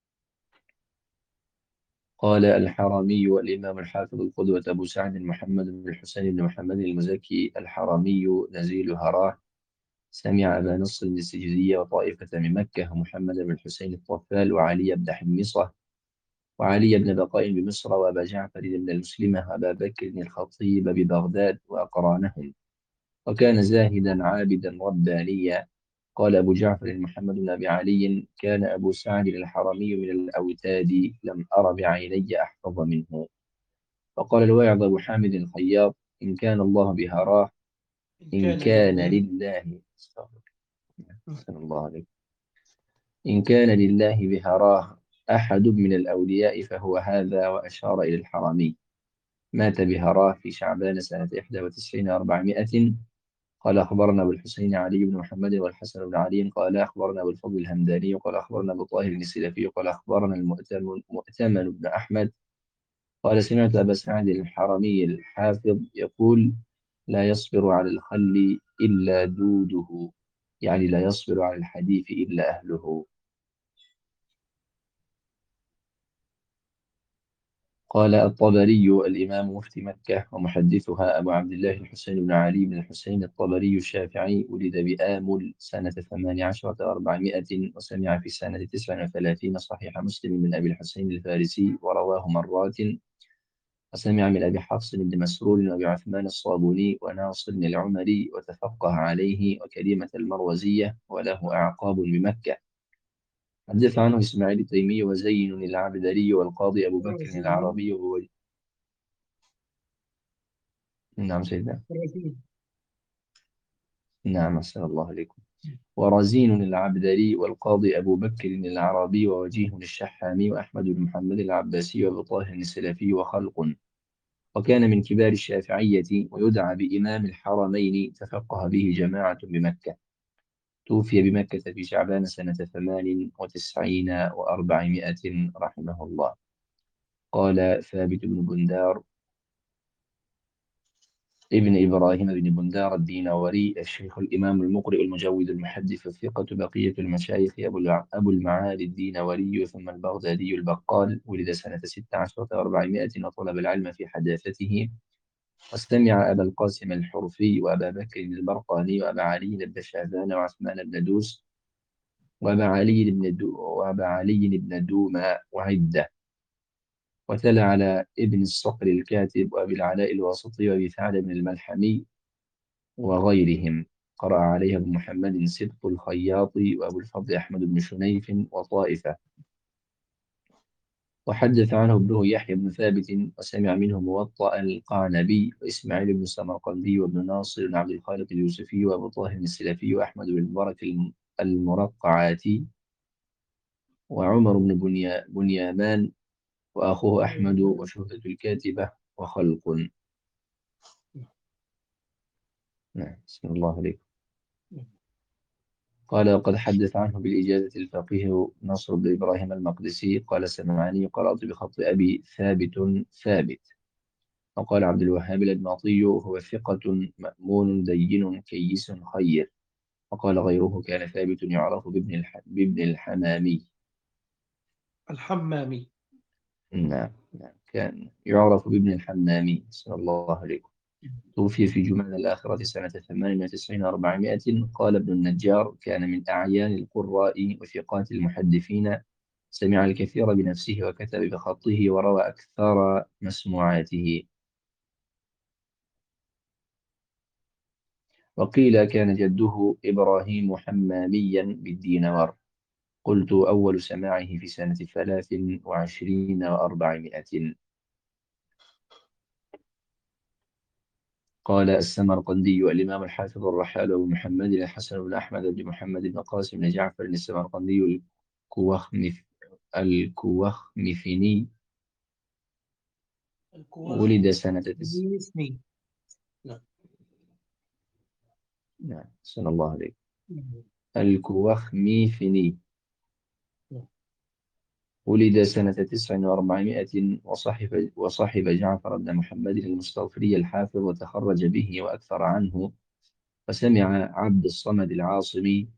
قال الحرمي والإمام الحافظ القدوة أبو سعد محمد بن الحسين بن محمد المزكي الحرمي نزيل هراه سمع أبا نصر بن السجزية وطائفة من مكة ومحمد بن الحسين الطفال وعلي بن حمصة وعلي بن بقاء بمصر وأبا جعفر بن المسلمة وأبا بكر بن الخطيب ببغداد وأقرانهم. وكان زاهدا عابدا ربانيا. قال أبو جعفر محمد بن أبي علي كان أبو سعد الحرمي من الأوتاد لم أر بعيني أحفظ منه. وقال الواعظ أبو حامد الخياط إن كان الله بهراه إن إن كان كان لله. لله أحسن الله عليك إن كان لله بهراه أحد من الأولياء فهو هذا، وأشار إلى الحرمي. مات بهراه في شعبان سنة إحدى وتسعين وأربعمائة. قال أخبرنا أبو الحسين علي بن محمد والحسن بن علي قال أخبرنا أبو الفضل الهمداني قال أخبرنا أبو طاهر السلفي قال أخبرنا المؤتمن مؤتمن بن أحمد قال سمعت أبا سعد الحرمي الحافظ يقول لا يصبر على الخل إلا دوده، يعني لا يصبر على الحديث إلا أهله. قال الطبري الإمام مفتي مكة ومحدثها أبو عبد الله الحسين بن علي بن الحسين الطبري الشافعي ولد بآمل سنة ثمان عشرة وأربعمائة، وسمع في سنة تسع وثلاثين صحيح مسلم من أبي الحسين الفارسي ورواه مرات، وسمع من أبي حفص بن مسرور وأبي عثمان الصابوني وناصر العمري وتفقه عليه وكلمة المروزية وله أعقاب بمكة. حدث عنه إسماعيل التيمي وزين العبدري والقاضي أبو بكر الرزين. العربي وهو. نعم سيدنا. الرزين. نعم أحسن الله عليكم. ورزين العبدري والقاضي أبو بكر العربي ووجيه الشحامي وأحمد بن محمد العباسي وأبو طاهر السلفي وخلق. وكان من كبار الشافعية ويدعى بإمام الحرمين تفقه به جماعة بمكة. توفي بمكة في شعبان سنة ثمان وتسعين وأربعمائة رحمه الله. قال ثابت بن بندار ابن إبراهيم بن بندار الدينوري الشيخ الإمام المقرئ المجود المحدث الثقة بقية المشايخ أبو الع- أبو المعالي الدينوري ثم البغدادي البقال ولد سنة ست عشرة وأربعمائة وطلب العلم في حداثته، واستمع أبا القاسم الحرفي وأبا بكر البرقاني وأبا علي بن شعبان وعثمان بن دوس وأبا علي بن دو وأبا علي بن دوما وعدة. وتلا على ابن الصقر الكاتب وأبي العلاء الواسطي وأبي ثعلب الملحمي وغيرهم. قرأ عليه أبو محمد صدق الخياطي وأبو الفضل أحمد بن شنيف وطائفة. وحدث عنه ابنه يحيى بن ثابت وسمع منه موطأ القعنبي وإسماعيل بن السمرقندي وابن ناصر بن عبد الخالق اليوسفي وأبو طاهر السلفي وأحمد بن المبارك الم- المرقعاتي وعمر بن بنيا بنيامان وأخوه أحمد وشهرة الكاتبة وخلق. نعم بسم الله عليكم. قال وقد حدث عنه بالإجازة الفقيه نصر بن إبراهيم المقدسي قال سمعني قرأت بخط أبي ثابت ثابت. وقال عبد الوهاب الأدماطي هو ثقة مأمون دين كيس خير. وقال غيره كان ثابت يعرف بابن الح... بابن الحمامي. الحمامي. نعم نعم كان يعرف بابن الحمامي صلى الله عليه. توفي في جمال الآخرة سنة ثمان وتسعين وأربعمائة. قال ابن النجار كان من أعيان القراء وثقات المحدثين، سمع الكثير بنفسه وكتب بخطه وروى أكثر مسموعاته. وقيل كان جده إبراهيم حماميا بالدينار. قلت أول سماعه في سنة ثلاث وعشرين وأربعمائة. قال السمرقندي الإمام الحافظ الرحال أبو محمد الحسن بن أحمد بن محمد بن قاسم بن جعفر السمرقندي الكوخمث الكوخمثني الكوخ ولد سنة تس... سنين. نعم. نعم صلى الله عليه. نعم. الكوخمثني نعم. ولد سنة تسع وأربعمائة وصحب, وصحب جعفر بن محمد المستغفري الحافظ وتخرج به وأكثر عنه، وسمع عبد الصمد العاصمي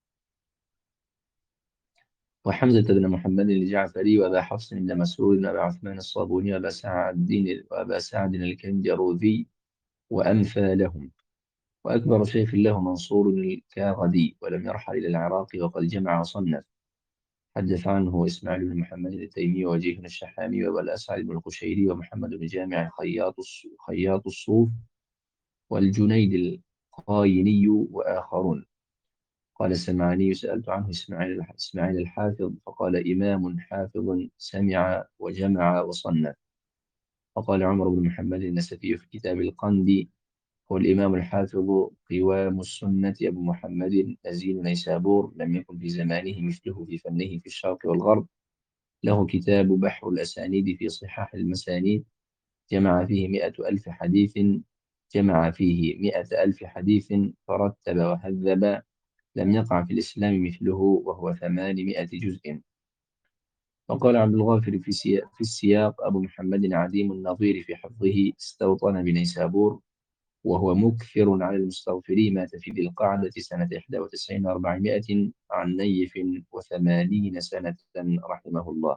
وحمزة بن محمد الجعفري وأبا حفص بن مسعود وأبا عثمان الصابوني وأبا سعد وأبا سعد الكنجروذي وأمثالهم. وأكبر شيخ له منصور الكاغدي، ولم يرحل إلى العراق وقد جمع وصنف. حدث عنه إسماعيل بن محمد التيمي ووجيه الشحامي وأبو الأسعد بن القشيري ومحمد بن جامع خياط خياط الصوف والجنيد القايني وآخرون. قال السمعاني سألت عنه إسماعيل إسماعيل الحافظ فقال إمام حافظ سمع وجمع وصنف. وقال عمر بن محمد النسفي في كتاب القندي هو الإمام الحافظ قوام السنة أبو محمد نزيل نيسابور، لم يكن في زمانه مثله في فنه في الشرق والغرب. له كتاب بحر الأسانيد في صحاح المسانيد، جمع فيه مئة ألف حديث جمع فيه مئة ألف حديث فرتب وهذب، لم يقع في الإسلام مثله، وهو ثمانمائة جزء. وقال عبد الغافر في, سياق في السياق أبو محمد عديم النظير في حفظه، استوطن بنيسابور وهو مكثر على المستغفرين، مات في ذي القعدة سنة إحدى وتسعين وأربعمائة عن نيف وثمانين سنة رحمه الله.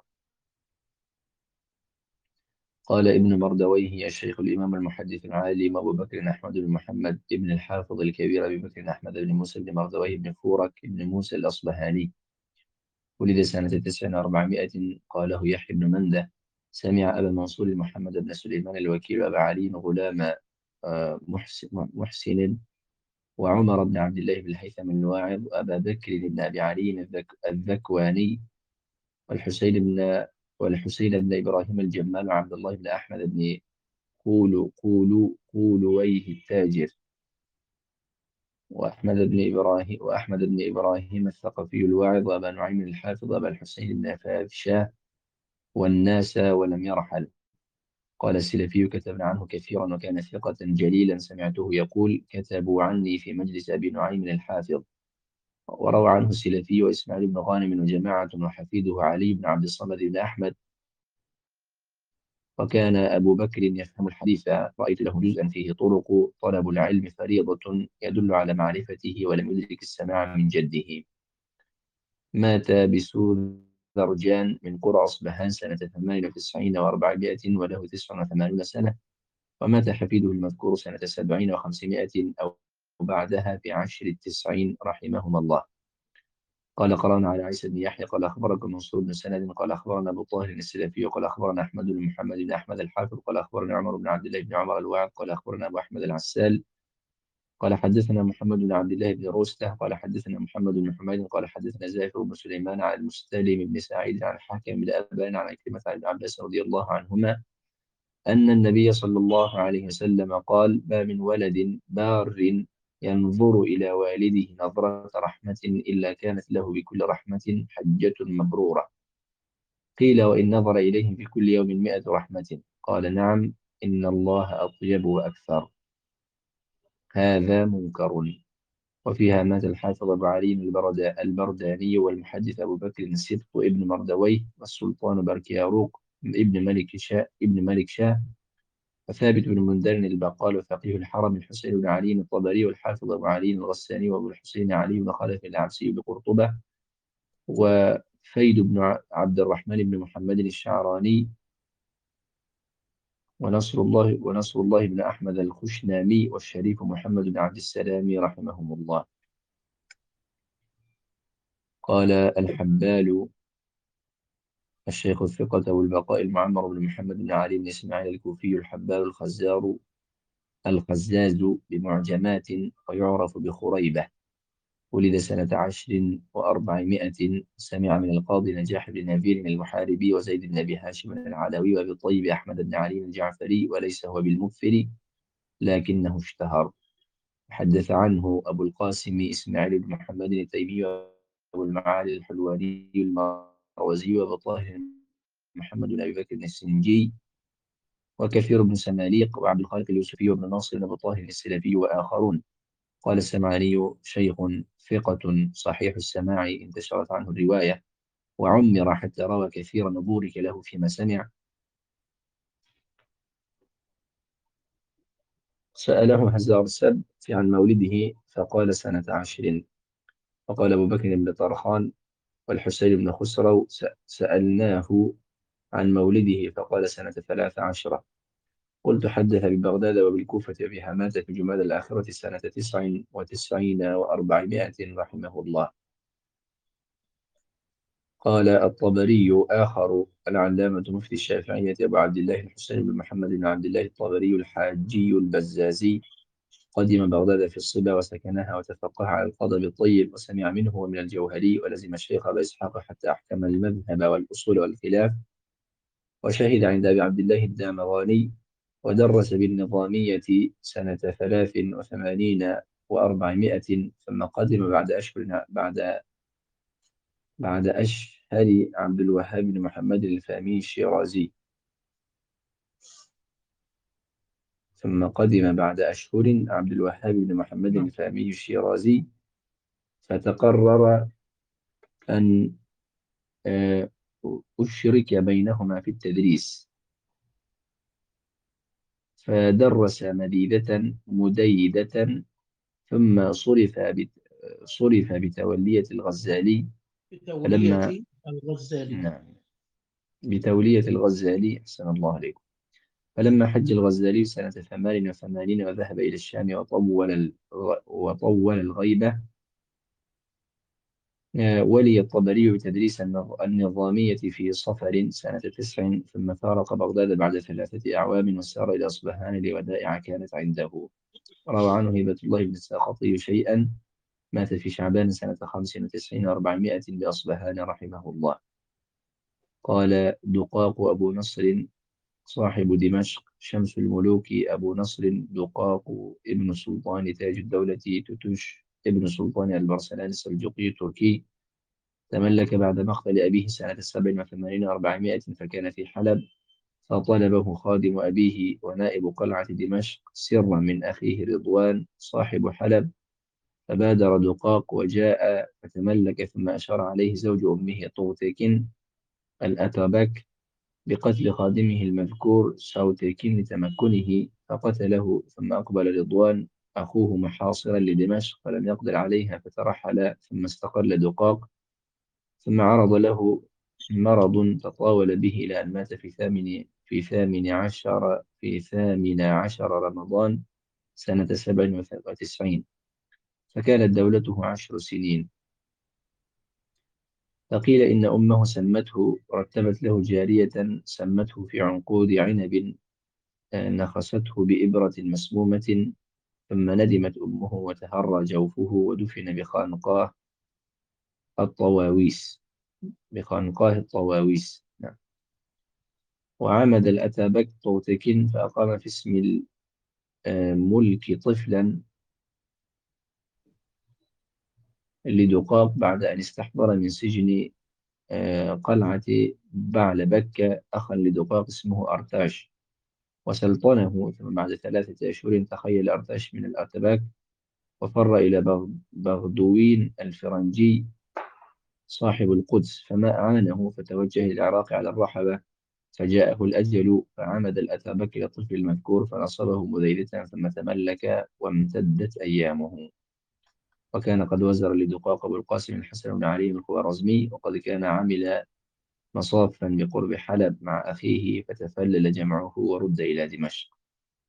قال ابن مردويه الشيخ الإمام المحدث العالم أبو بكر أحمد بن محمد ابن الحافظ الكبير أبي بكر أحمد بن موسى بن مردويه بن فورك بن موسى الأصبهاني، ولد سنة تسع وأربعمائة. قاله يحيى بن منده سمع أبا منصور محمد بن سليمان الوكيل أبا علي غلام آه، محسن, محسن وعمر بن عبد الله بن الهيثم الواعظ وأبا بكر بن أبي علي الذك الذكواني والحسين بن والحسين بن إبراهيم الجمال وعبد الله بن أحمد بن قولوا قولوا قولويه التاجر وأحمد بن إبراهيم وأحمد بن إبراهيم الثقفي الواعظ وأبا نعيم الحافظ أبا الحسين بن فافشاه والناس ولم يرحل. قال السلفي كتبنا عنه كثيرا وكان ثقة جليلا، سمعته يقول كتبوا عني في مجلس أبي نعيم الحافظ. وروى عنه السلفي وإسماعيل بن غانم وجماعة وحفيده علي بن عبد الصمد بن أحمد. وكان أبو بكر يفهم الحديث، رأيت له جزءا فيه طرق طلب العلم فريضة يدل على معرفته، ولم يدرك السماع من جده. مات بسوذرجان من قرى أصبهان سنة ثمان وتسعين وأربعمائة وله تسع وثمانون سنة. ومات حفيده المذكور سنة سبعين وخمسمائة أو بعدها في عشر التسعين رحمهما الله. قال قرأنا على عيسى بن يحيى قال أخبركم منصور بن سند قال أخبرنا أبو طاهر السلفي قال أخبرنا أحمد بن محمد بن أحمد الحافظ قال أخبرنا عمر بن عبد الله بن عمر الواعظ قال أخبرنا أبو أحمد العسال قال حدثنا محمد بن عبد الله بن روسته قال حدثنا محمد بن حميد قال حدثنا زاهر بن سليمان عن المستلم بن سعيد عن الحاكم بن أبان عن عكرمة عن ابن عباس رضي الله عنهما أن النبي صلى الله عليه وسلم قال ما من ولد بار ينظر إلى والده نظرة رحمة إلا كانت له بكل رحمة حجة مبرورة. قيل وإن نظر إليهم في كل يوم مئة رحمة؟ قال نعم إن الله أطيب وأكثر. هذا منكر. وفيها مات الحافظ أبو علي البرد البرداني والمحدث أبو بكر السبط ابن مردويه والسلطان بركياروق ابن ملك شاه ابن ملك شاه وثابت بن مندر البقال وفقيه الحرم الحسين بن علي الطبري والحافظ أبو علي الغساني وأبو الحسين علي بن خلف العبسي بقرطبة وفيد بن عبد الرحمن بن محمد الشعراني ونصر الله ونصر الله بن أحمد الخشنامي والشريف محمد بن عبد السلام رحمهم الله. قال الحبال الشيخ الثقة والبقاء المعمر بن محمد بن علي بن إسماعيل الكوفي الحبال الخزار الخزاز بمعجمات ويعرف بخريبة. ولد سنة عشر وأربعمائة. سمع من القاضي نجاح بن نبيل المحاربي وزيد بن أبي هاشم العلوي وأبي الطيب أحمد بن علي الجعفري، وليس هو بالمكثر لكنه اشتهر. حدث عنه أبو القاسم إسماعيل بن محمد التيمي وأبو المعالي الحلواني المروزي وأبو طاهر محمد بن أبي بكر السنجي وكثير بن سماليق وعبد الخالق اليوسفي وابن ناصر وأبو طاهر السلفي وآخرون. قال السمعاني: شيخ ثقة صحيح السماع، انتشرت عنه الرواية وعمر حتى روى كثيرا وبورك له فيما سمع. سأله هزار السب عن مولده فقال سنة عشر. فقال أبو بكر بن طرخان والحسين بن خسرو: سألناه عن مولده فقال سنة ثلاث عشرة. قلت: حدث ببغداد وبالكوفة وبهامات في جماد الآخرة سنة تسع وتسعين وأربعمائة رحمه الله. قال الطبري آخر العلامة مفتي الشافعية أبو عبد الله الحسين بن محمد بن عبد الله الطبري الحاجي البزازي قدم بغداد في الصبا وسكنها وتفقه على القضاء بالطيب وسمع منه ومن الجوهري، ولزم الشيخ أبا إسحاق حتى أحكم المذهب والأصول والخلاف، وشهد عند أبي عبد الله الدامغاني، ودرس بالنظامية سنة ثلاث وثمانين وأربعمائة. ثم قدم بعد أشهر بعد بعد أشهر عبد الوهاب بن محمد الفامي الشيرازي ثم قدم بعد أشهر عبد الوهاب بن محمد الفامي الشيرازي فتقرر أن أشرك بينهما في التدريس، فدرس مديدة مديدة ثم صرف صرف بتولية الغزالي. بتولية الغزالي. نعم، بتولية الغزالي. أحسن الله عليكم. فلما حج الغزالي سنة ثمان وثمانين وذهب إلى الشام وطول وطول الغيبة، ولي الطبري بتدريس النظامية في صفر سنة تسع، ثم فارق بغداد بعد ثلاثة أعوام وسار إلى أصبهان لودائع كانت عنده. روى عنه هبة الله بن الساخطي شيئا. مات في شعبان سنة خمس وتسعين وأربعمائة بأصبهان رحمه الله. قال دقاق أبو نصر صاحب دمشق شمس الملوك أبو نصر دقاق ابن سلطان تاج الدولة تتش ابن سلطان البرسلان السلجوقي التركي، تملك بعد مقتل أبيه سنة سبع وثمانين وأربعمائة فكان في حلب، فطلبه خادم أبيه ونائب قلعة دمشق سرا من أخيه رضوان صاحب حلب، فبادر دقاق وجاء فتملك، ثم أشار عليه زوج أمه طوتيك الأتابك بقتل خادمه المذكور ساوتيك لتمكنه، فقتله. ثم أقبل رضوان أخوه محاصرا لدمشق فلم يقدر عليها فترحل، ثم استقل دقاق، ثم عرض له مرض تطاول به إلى أن مات في ثامن في ثامن عشر في ثامن عشر رمضان سنة سبع وتسعين، فكانت دولته عشر سنين. فقيل إن أمه سمته رتبت له جارية سمته في عنقود عنب نخسته بإبرة مسمومة، ثم ندمت أمه وتهرى جوفه ودفن بخانقاه الطواويس بخانقاه الطواويس. نعم. وعمد الأتابك طوتك فأقام في اسم الملك طفلا لدقاق بعد أن استحضر من سجن قلعة بعلبك أخا لدقاق اسمه أرتاش وسلطنه. ثم بعد ثلاثة أشهر تخيل أرتاش من الأتباك وفر إلى بغدوين الفرنجي صاحب القدس، فما أعانه فتوجه إلى العراق على الرحبة، فجاءه الأجل فعمد الأتابك إلى الطفل المذكور فنصبه مذيلة، ثم تملك وامتدت أيامه. وكان قد وزر لدقاق أبو القاسم الحسن بن علي الخوارزمي، وقد كان عمل مصافا بقرب حلب مع أخيه فتفلل جمعه ورد إلى دمشق.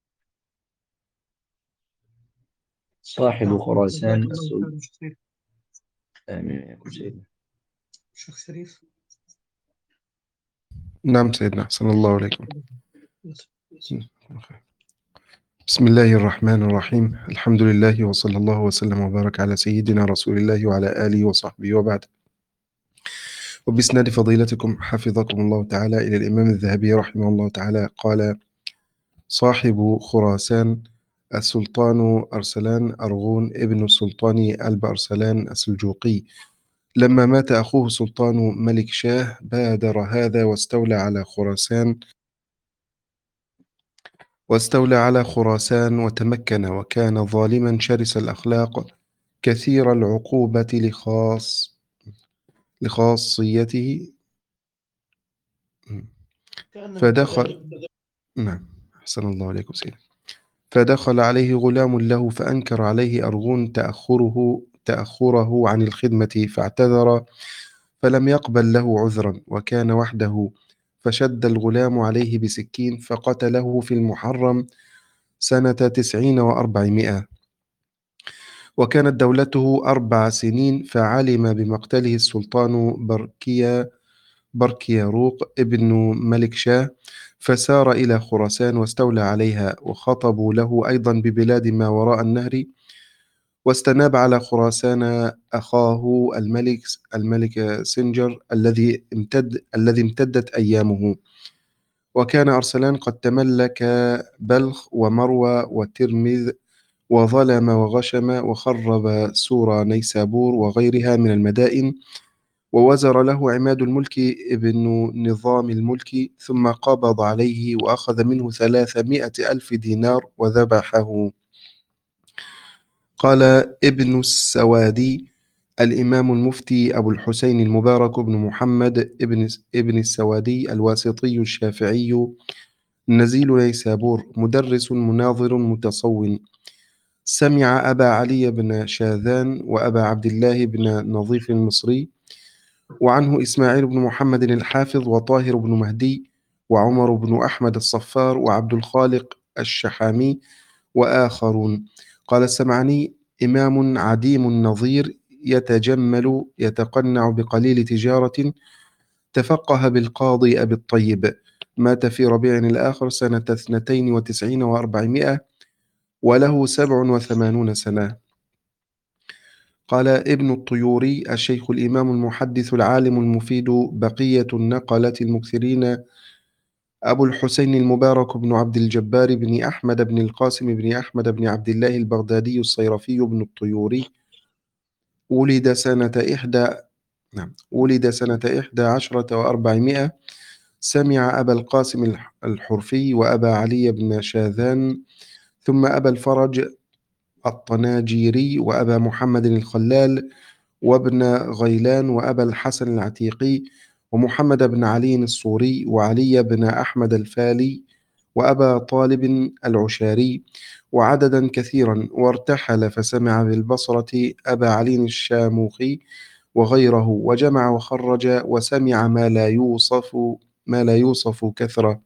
صاحب خراسان السلطان. آمين يا سيدنا. شيخ شريف. نعم سيدنا، أحسن الله عليكم. بسم الله الرحمن الرحيم. الحمد لله وصلى الله وسلم وبارك على سيدنا رسول الله وعلى آله وصحبه وبعد. وبإسناد فضيلتكم حفظكم الله تعالى إلى الإمام الذهبي رحمه الله تعالى قال: صاحب خراسان السلطان أرسلان أرغون ابن السلطان ألب أرسلان السلجوقي، لما مات أخوه سلطان ملك شاه بادر هذا واستولى على خراسان واستولى على خراسان وتمكن، وكان ظالما شرس الأخلاق كثير العقوبة لخاص لخاصيته. فدخل نعم أحسن الله عليكم سيدي. فدخل عليه غلام له فأنكر عليه أرغون تأخره تأخره عن الخدمة، فاعتذر فلم يقبل له عذرا، وكان وحده، فشد الغلام عليه بسكين فقتله في المحرم سنة تسعين وأربعمائة، وكانت دولته أربع سنين، فعلم بمقتله السلطان بركيا بركياروق ابن ملك شاه، فسار إلى خراسان واستولى عليها، وخطبوا له أيضا ببلاد ما وراء النهر، واستناب على خراسان أخاه الملك الملك سنجر الذي امتد الذي امتدت أيامه. وكان أرسلان قد تملك بلخ ومروى وترمذ، وظلم وغشم وخرب سور نيسابور وغيرها من المدائن، ووزر له عماد الملك ابن نظام الملك، ثم قبض عليه وأخذ منه ثلاثمائة ألف دينار وذبحه. قال ابن السوادي: الإمام المفتي أبو الحسين المبارك بن محمد ابن, ابن السوادي الواسطي الشافعي نزيل نيسابور، مدرس مناظر متصون، سمع أبا علي بن شاذان وأبا عبد الله بن نظيف المصري، وعنه إسماعيل بن محمد الحافظ وطاهر بن مهدي وعمر بن أحمد الصفار وعبد الخالق الشحامي وآخرون. قال السمعاني: إمام عديم النظير، يتجمل يتقنع بقليل تجارة، تفقه بالقاضي أبي الطيب، مات في ربيع الآخر سنة اثنتين وتسعين وأربعمائة وله سبع وثمانون سنة. قال ابن الطيوري: الشيخ الإمام المحدث العالم المفيد بقية النقلة المكثرين أبو الحسين المبارك بن عبد الجبار بن أحمد بن القاسم بن أحمد بن عبد الله البغدادي الصيرفي بن الطيوري، ولد سنة إحدى نعم ولد سنة إحدى عشرة وأربعمائة. سمع أبا القاسم الحرفي وأبا علي بن شاذان، ثم أبا الفرج الطناجيري وأبا محمد الخلال وابن غيلان وأبا الحسن العتيقي ومحمد بن علي الصوري وعلي بن أحمد الفالي وأبا طالب العشاري وعددا كثيرا. وارتحل فسمع بالبصرة أبا علي الشاموخي وغيره، وجمع وخرج وسمع ما لا يوصف ما لا يوصف كثرة.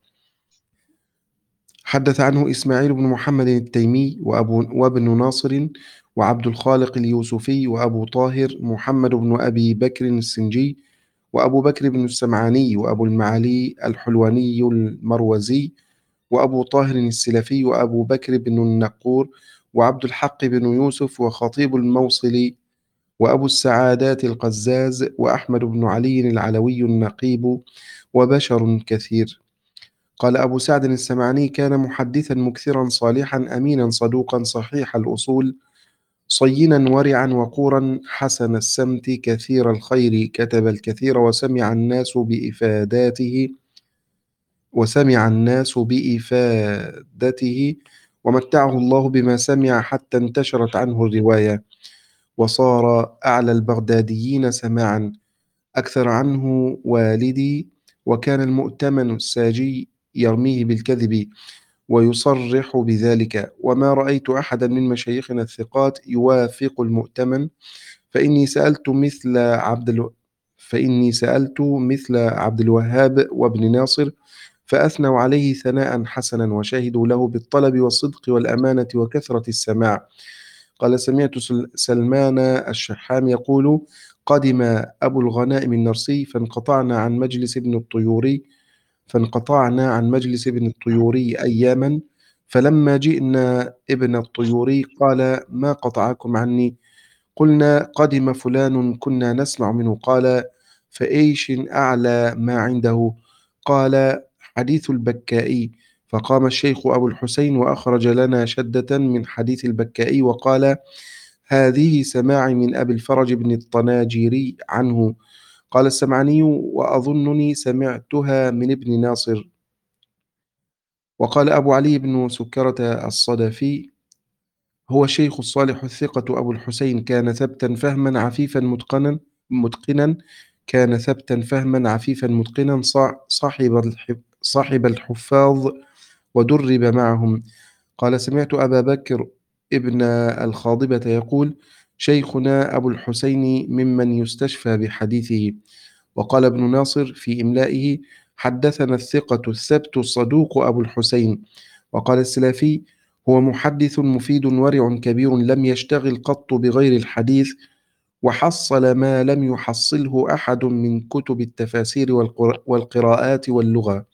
حدث عنه إسماعيل بن محمد التيمي وأبو وابن ناصر وعبد الخالق اليوسفي وأبو طاهر محمد بن أبي بكر السنجي وأبو بكر بن السمعاني وأبو المعالي الحلواني المروزي وأبو طاهر السلفي وأبو بكر بن النقور وعبد الحق بن يوسف وخطيب الموصلي وأبو السعادات القزاز وأحمد بن علي العلوي النقيب وبشر كثير. قال أبو سعد السمعاني: كان محدثا مكثرا صالحا أمينا صدوقا صحيح الأصول، صينا ورعا وقورا حسن السمت كثير الخير، كتب الكثير وسمع الناس بإفاداته وسمع الناس بإفادته ومتعه الله بما سمع حتى انتشرت عنه الرواية، وصار أعلى البغداديين سماعا، أكثر عنه والدي، وكان المؤتمن الساجي يرميه بالكذب ويصرح بذلك، وما رأيت أحدا من مشايخنا الثقات يوافق المؤتمن، فإني سألت مثل عبد الو... فإني سألت مثل عبد الوهاب وابن ناصر فأثنوا عليه ثناء حسنا، وشهدوا له بالطلب والصدق والأمانة وكثرة السماع. قال: سمعت سلمان الشحام يقول: قدم أبو الغنائم النرسي فانقطعنا عن مجلس ابن الطيوري فانقطعنا عن مجلس ابن الطيوري أياما، فلما جئنا ابن الطيوري قال ما قطعكم عني؟ قلنا قدم فلان كنا نسمع منه. قال فإيش أعلى ما عنده؟ قال حديث البكائي. فقام الشيخ أبو الحسين وأخرج لنا شدة من حديث البكائي وقال هذه سماعي من أبي الفرج بن الطناجيري عنه. قال السمعاني وأظنني سمعتها من ابن ناصر. وقال أبو علي بن سكرة الصدفي هو الشيخ الصالح الثقة أبو الحسين، كان ثبتا فهما عفيفا متقنا متقنا كان ثبتا فهما عفيفا متقنا صاحب الحف صاحب الحفاظ ودرب معهم. قال سمعت أبا بكر ابن الخاضبة يقول شيخنا أبو الحسين ممن يستشفى بحديثه. وقال ابن ناصر في إملائه حدثنا الثقة الثبت الصدوق أبو الحسين. وقال السلافي هو محدث مفيد ورع كبير لم يشتغل قط بغير الحديث، وحصل ما لم يحصله أحد من كتب التفاسير والقراءات واللغة.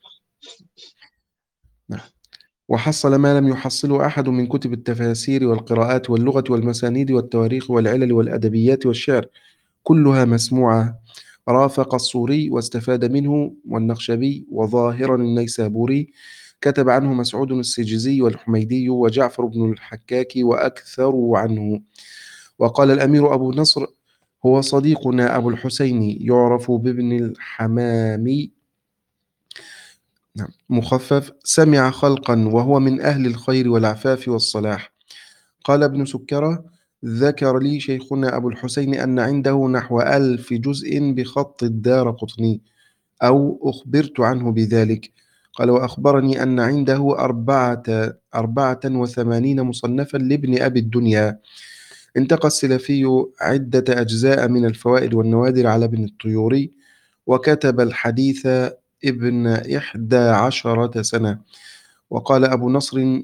وحصل ما لم يحصله أحد من كتب التفاسير والقراءات واللغة والمسانيد والتواريخ والعلل والأدبيات والشعر، كلها مسموعة. رافق الصوري واستفاد منه، والنخشبي وظاهرا النيسابوري كتب عنه مسعود السجزي والحميدي وجعفر بن الحكاك وأكثروا عنه. وقال الأمير أبو نصر هو صديقنا أبو الحسين يعرف بابن الحمامي مخفف، سمع خلقا وهو من أهل الخير والعفاف والصلاح. قال ابن سكرة ذكر لي شيخنا أبو الحسين أن عنده نحو ألف جزء بخط الدار قطني، أو أخبرت عنه بذلك. قال وأخبرني أن عنده أربعة, أربعة وثمانين مصنفا لابن أبي الدنيا. انتقى السلفي عدة أجزاء من الفوائد والنوادر على ابن الطيوري، وكتب الحديث ابن إحدى عشرة سنة. وقال أبو نصر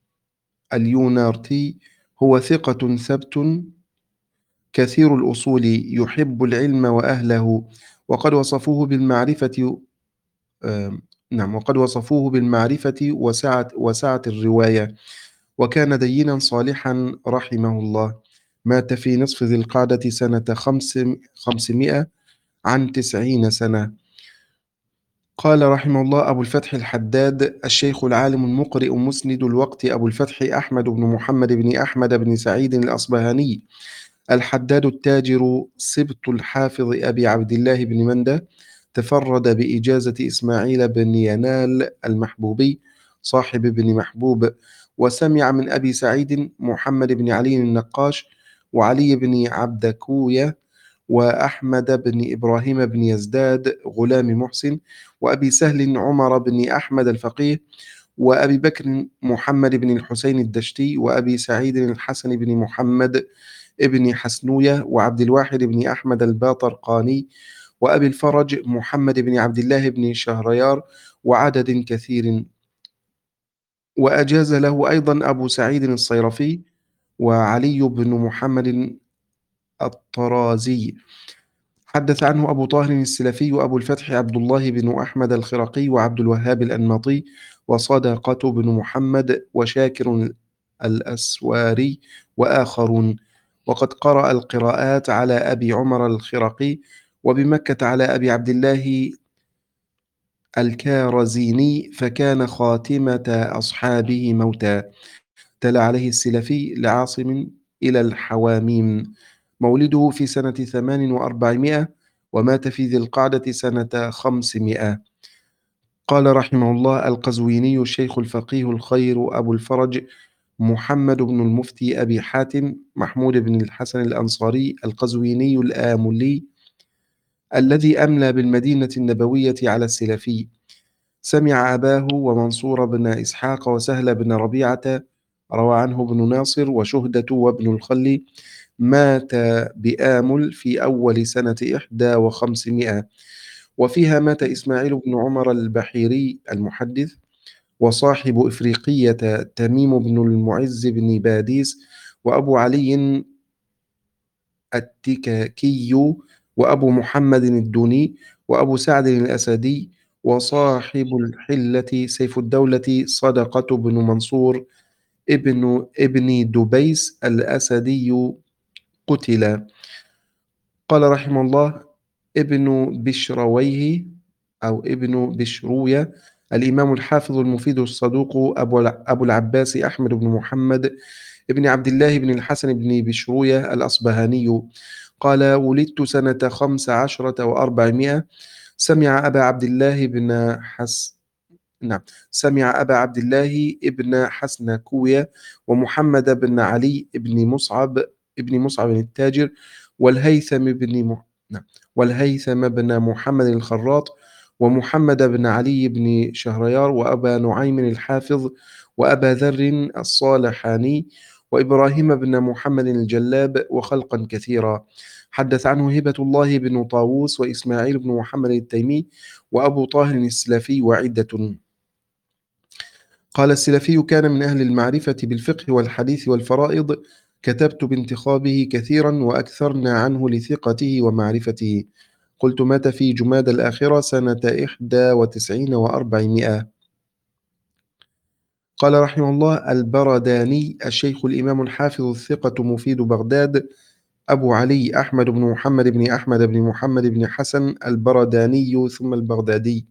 اليونارتي هو ثقة ثبت كثير الأصول يحب العلم وأهله، وقد وصفوه بالمعرفة آه نعم وقد وصفوه بالمعرفة وسعة, وسعة الرواية، وكان دينا صالحا رحمه الله. مات في نصف ذي القعدة سنة خمس خمسمائة عن تسعين سنة. قال رحمه الله أبو الفتح الحداد الشيخ العالم المقرئ مسند الوقت أبو الفتح أحمد بن محمد بن أحمد بن سعيد الأصبهاني الحداد التاجر سبط الحافظ أبي عبد الله بن مندة، تفرد بإجازة إسماعيل بن ينال المحبوبي صاحب ابن محبوب، وسمع من أبي سعيد محمد بن علي النقاش وعلي بن عبدكوية وأحمد بن إبراهيم بن يزداد غلام محسن، وأبي سهل عمر بن أحمد الفقيه، وأبي بكر محمد بن الحسين الدشتي، وأبي سعيد الحسن بن محمد ابن حسنوية، وعبد الواحد بن أحمد الباطرقاني، وأبي الفرج محمد بن عبد الله بن شهريار، وعدد كثير. وأجاز له أيضا أبو سعيد الصيرفي وعلي بن محمد الطرازي. حدث عنه أبو طاهر السلفي وأبو الفتح عبد الله بن أحمد الخرقي وعبد الوهاب الأنماطي وصدقة بن محمد وشاكر الأسواري وآخرون. وقد قرأ القراءات على أبي عمر الخرقي، وبمكة على أبي عبد الله الكارزيني، فكان خاتمة أصحابه موتى. تلا عليه السلفي لعاصم إلى الحواميم. مولده في سنة ثمان وأربعمائة، ومات في ذي القعدة سنة خمسمائة. قال رحمه الله القزويني الشيخ الفقيه الخير أبو الفرج محمد بن المفتي أبي حاتم محمود بن الحسن الأنصاري القزويني الآملي الذي أملى بالمدينة النبوية على السلفي، سمع أباه ومنصور بن إسحاق وسهل بن ربيعة، روى عنه ابن ناصر وشهدة وابن الخلي. مات بآمل في أول سنة إحدى وخمسمائة، وفيها مات إسماعيل بن عمر البحيري المحدث، وصاحب إفريقية تميم بن المعز بن باديس، وأبو علي التكاكي، وأبو محمد الدوني، وأبو سعد الأسدي، وصاحب الحلة سيف الدولة صدقة بن منصور ابن ابن دبيس الأسدي قتل. قال رحمه الله: ابن بشرويه أو ابن بشروية الإمام الحافظ المفيد الصدوق أبو أبو العباس أحمد بن محمد ابن عبد الله بن الحسن بن بشروية الأصبهاني قال: ولدت سنة خمس عشرة وأربعمائة. سمع أبا عبد الله بن حس نعم سمع أبا عبد الله ابن حسنكوية ومحمد بن علي بن مصعب ابن مصعب التاجر والهيثم بن م... نعم والهيثم بن محمد الخراط ومحمد بن علي بن شهريار وأبا نعيم الحافظ وأبا ذر الصالحاني وإبراهيم بن محمد الجلاب وخلقا كثيرا. حدث عنه هبة الله بن طاووس وإسماعيل بن محمد التيمي وأبو طاهر السلفي وعدة. قال السلفي: كان من أهل المعرفة بالفقه والحديث والفرائض، كتبت بانتخابه كثيرا وأكثرنا عنه لثقته ومعرفته. قلت: مات في جماد الآخرة سنة إحدى وتسعين وأربعمائة. قال رحمه الله: البرداني الشيخ الإمام الحافظ الثقة مفيد بغداد أبو علي أحمد بن محمد بن أحمد بن محمد بن حسن البرداني ثم البغدادي.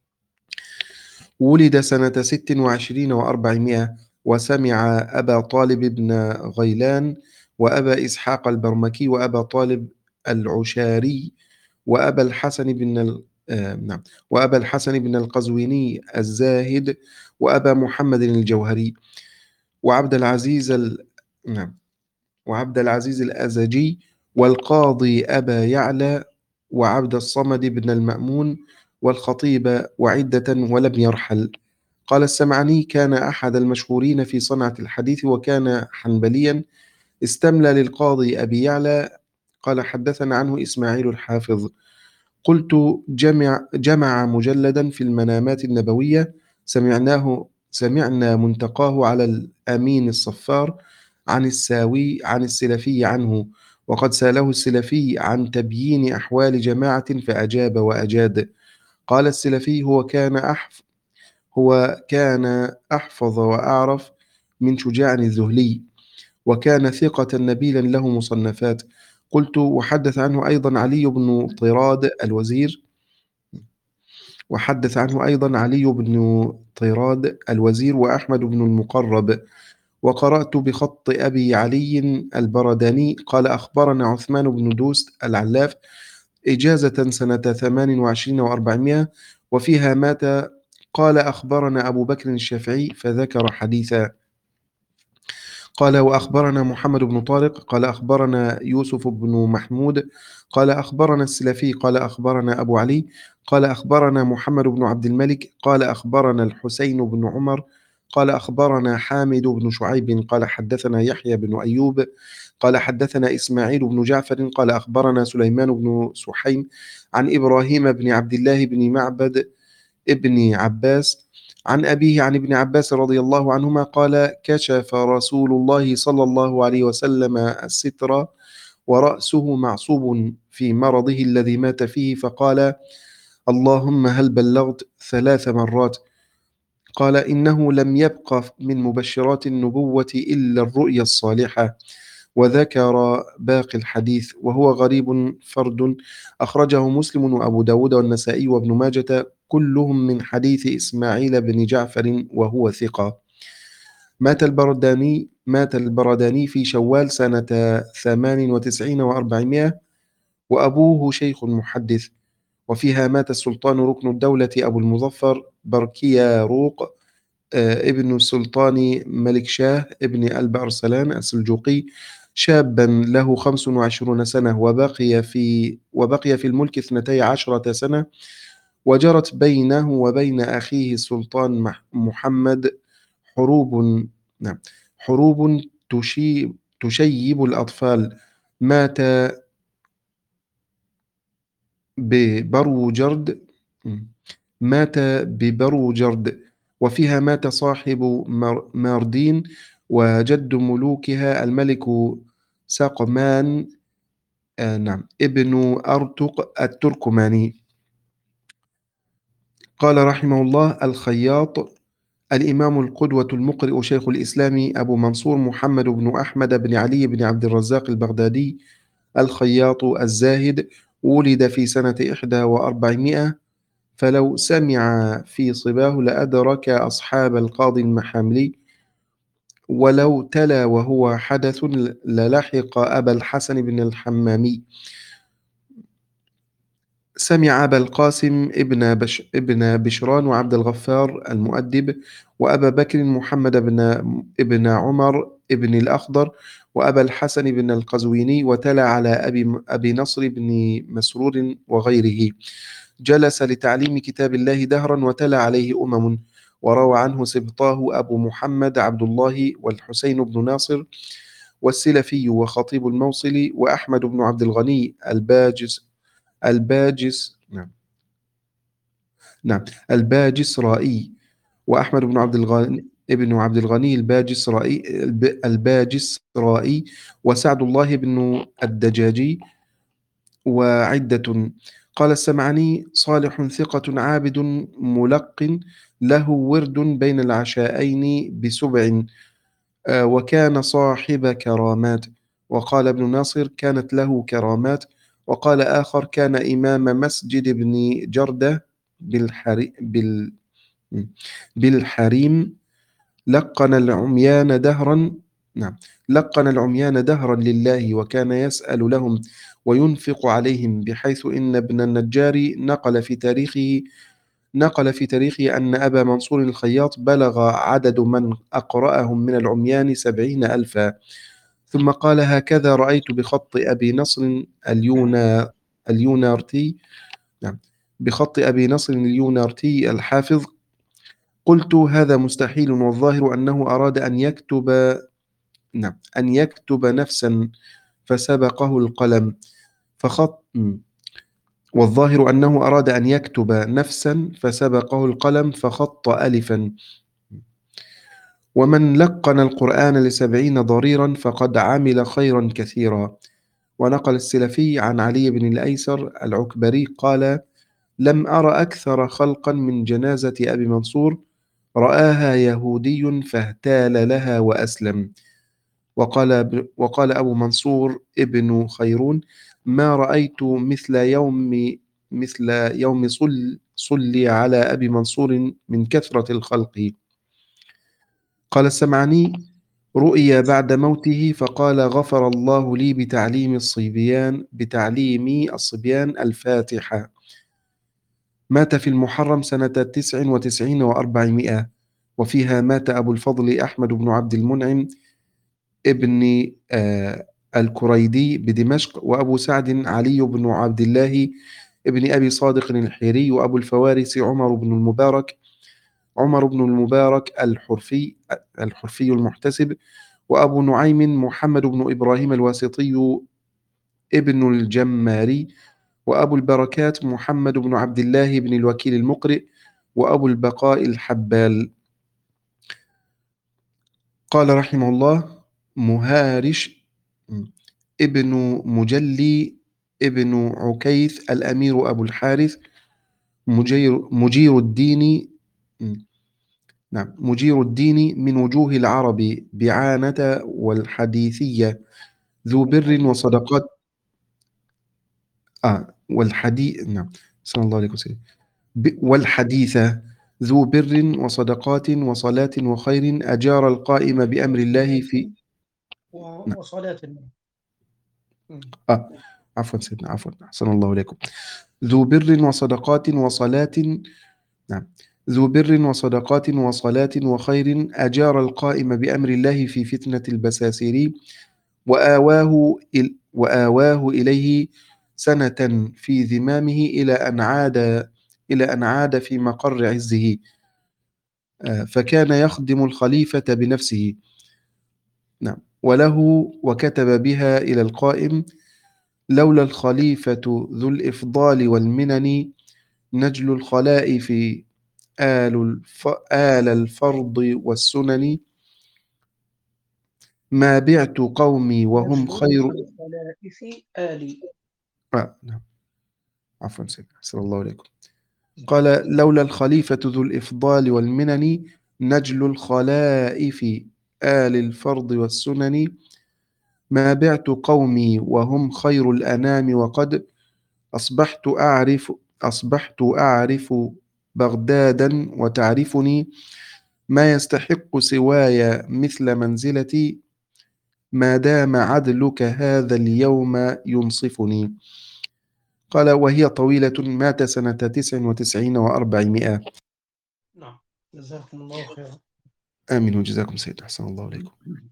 ولد سنة ست وعشرين وأربعمائة. وسمع أبا طالب بن غيلان وأبا إسحاق البرمكي وأبا طالب العشاري وأبا الحسن بن ال... آه نعم وأبا الحسن بن القزويني الزاهد وأبا محمد الجوهري وعبد العزيز ال... نعم وعبد العزيز الأزجي والقاضي أبا يعلى وعبد الصمد بن المأمون والخطيب وعدة ولم يرحل. قال السمعني: كان أحد المشهورين في صنعة الحديث وكان حنبليا، استملى للقاضي أبي يعلى. قال: حدثنا عنه إسماعيل الحافظ. قلت: جمع, جمع مجلدا في المنامات النبوية، سمعناه سمعنا منتقاه على الأمين الصفار عن الساوي عن السلفي عنه، وقد سأله السلفي عن تبيين أحوال جماعة فأجاب وأجاد. قال السلفي: هو كان أحف هو كان أحفظ وأعرف من شجاع الذهلي، وكان ثقة نبيلا له مصنفات. قلت: وحدث عنه أيضا علي بن طراد الوزير وحدث عنه أيضا علي بن طراد الوزير وأحمد بن المقرب. وقرأت بخط أبي علي البرداني. قال: أخبرنا عثمان بن دوست العلاف إجازة سنة ثمان وعشرين وأربعمائة وفيها مات. قال: أخبرنا أبو بكر الشافعي فذكر حديثا. قال: وأخبرنا محمد بن طارق قال: أخبرنا يوسف بن محمود قال: أخبرنا السلفي قال: أخبرنا أبو علي قال: أخبرنا محمد بن عبد الملك قال: أخبرنا الحسين بن عمر قال: أخبرنا حامد بن شعيب قال: حدثنا يحيى بن أيوب قال: حدثنا إسماعيل بن جعفر قال: أخبرنا سليمان بن سحيم عن إبراهيم بن عبد الله بن معبد ابن عباس عن أبيه عن ابن عباس رضي الله عنهما قال: كشف رسول الله صلى الله عليه وسلم الستر ورأسه معصوب في مرضه الذي مات فيه، فقال: اللهم هل بلغت؟ ثلاث مرات. قال: إنه لم يبق من مبشرات النبوة إلا الرؤيا الصالحة. وذكر باقي الحديث، وهو غريب فرد أخرجه مسلم وأبو داود والنسائي وابن ماجة كلهم من حديث إسماعيل بن جعفر وهو ثقة. مات البرداني مات البرداني في شوال سنة ثمان وتسعين وأربعمائة وأبوه شيخ محدث. وفيها مات السلطان ركن الدولة أبو المظفر بركياروق آه، ابن السلطان ملك شاه ابن ألب أرسلان السلجوقي شابا له خمس وعشرون سنة، وبقي في وبقي في الملك اثنتي عشرة سنة، وجرت بينه وبين أخيه السلطان مح- محمد حروب نعم حروب تشيب تشيب الأطفال. مات ببروجرد مات ببروجرد وفيها مات صاحب مار- ماردين وجد ملوكها الملك ساقمان آه نعم ابن أرتق التركماني. قال رحمه الله: الخياط الإمام القدوة المقرئ شيخ الإسلام أبو منصور محمد بن أحمد بن علي بن عبد الرزاق البغدادي الخياط الزاهد، ولد في سنة إحدى وأربعمائة، فلو سمع في صباه لأدرك أصحاب القاضي المحاملي، ولو تلا وهو حدث للحق أبا الحسن بن الحمامي. سمع أبا القاسم ابن, بش ابن بشران وعبد الغفار المؤدب، وأبا بكر محمد بن ابن عمر ابن الأخضر، وأبا الحسن بن القزويني، وتلا على أبي, أبي نصر بن مسرور وغيره. جلس لتعليم كتاب الله دهرا وتلا عليه أمم، وروى عنه سبطاه أبو محمد عبد الله والحسين بن ناصر والسلفي وخطيب الموصل وأحمد بن عبد الغني الباجس الباجس نعم نعم الباجسرائي، وأحمد بن عبد الغني ابن عبد الغني الباجسرائي الباجسرائي وسعد الله بن الدجاجي وعدة. قال السمعاني: صالح ثقة عابد ملق، له ورد بين العشاءين بسبع، آه، وكان صاحب كرامات. وقال ابن ناصر: كانت له كرامات. وقال آخر: كان إمام مسجد ابن جردة بالحري بال بالحريم، لقن العميان دهرا نعم لقن العميان دهرا لله، وكان يسأل لهم وينفق عليهم، بحيث إن ابن النجار نقل في تاريخه نقل في تاريخه أن أبا منصور الخياط بلغ عدد من أقرأهم من العميان سبعين ألفا. ثم قال: هكذا رأيت بخط أبي نصر اليونا اليونارتي نعم بخط أبي نصر اليونارتي الحافظ. قلت: هذا مستحيل، والظاهر أنه أراد أن يكتب نعم أن يكتب نفسا فسبقه القلم فخط والظاهر أنه أراد أن يكتب نفسا فسبقه القلم فخط ألفا. ومن لقن القرآن لسبعين ضريرا فقد عمل خيرا كثيرا. ونقل السلفي عن علي بن الأيسر العكبري قال: لم أر أكثر خلقا من جنازة أبي منصور، رآها يهودي فاهتال لها وأسلم. وقال, وقال أبو منصور ابن خيرون: ما رأيت مثل يوم مثل يوم صل صلي على أبي منصور من كثرة الخلق. قال السمعاني: رؤيا بعد موته فقال: غفر الله لي بتعليم الصبيان بتعليم الصبيان الفاتحة. مات في المحرم سنة تسع وتسعين وأربعمائة، وفيها مات أبو الفضل أحمد بن عبد المنعم ابن آه الكريدي بدمشق، وأبو سعد علي بن عبد الله ابن أبي صادق الحيري، وأبو الفوارس عمر بن المبارك عمر بن المبارك الحرفي الحرفي المحتسب، وأبو نعيم محمد بن إبراهيم الواسطي ابن الجماري، وأبو البركات محمد بن عبد الله بن الوكيل المقرئ، وأبو البقاء الحبال. قال رحمه الله: مهارش ابن مجلي ابن عكيث الأمير أبو الحارث مجير, مجير الدين نعم مجير الدين من وجوه العرب بعانة والحديثية، ذو بر وصدقات آه والحديث نعم صلى الله عليه وسلم والحديثة، ذو بر وصدقات وصلاة وخير، أجار القائم بأمر الله في نعم. وصلاة آه عفوا سيدنا عفوا أحسن الله إليكم. ذو بر وصدقات وصلاة نعم ذو بر وصدقات وصلاة وخير، أجار القائم بأمر الله في فتنة البساسير، وآواه إل وآواه إليه سنة في ذمامه إلى أن عاد إلى أن عاد في مقر عزه، فكان يخدم الخليفة بنفسه نعم وله، وكتب بها إلى القائم: لولا الخليفة ذو الإفضال والمنن، نجل الخلائف آل, الف... آل الفرض والسنن، ما بعت قومي وهم خير الخلائف آلي آه. نعم عفوا سيدنا أحسن الله إليكم. قال: لولا الخليفة ذو الإفضال والمنن نجل الخلائف آل الفرض والسنن ما بعت قومي وهم خير الأنام وقد أصبحت أعرف أصبحت أعرف بغدادا وتعرفني ما يستحق سواي مثل منزلتي ما دام عدلك هذا اليوم ينصفني. قال: وهي طويلة، مات سنة تسع وتسعين وأربعمائة. نعم، جزاكم الله خيرا. آمين وجزاكم سيد، أحسن الله عليكم.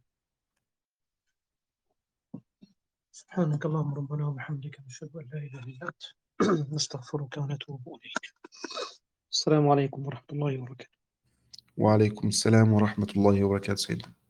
سبحانك اللهم ربنا وبحمدك نشهد أن لا إله إلا أنت نستغفرك ونتوب إليك. السلام عليكم ورحمة الله وبركاته. وعليكم السلام ورحمة الله وبركاته سيدنا.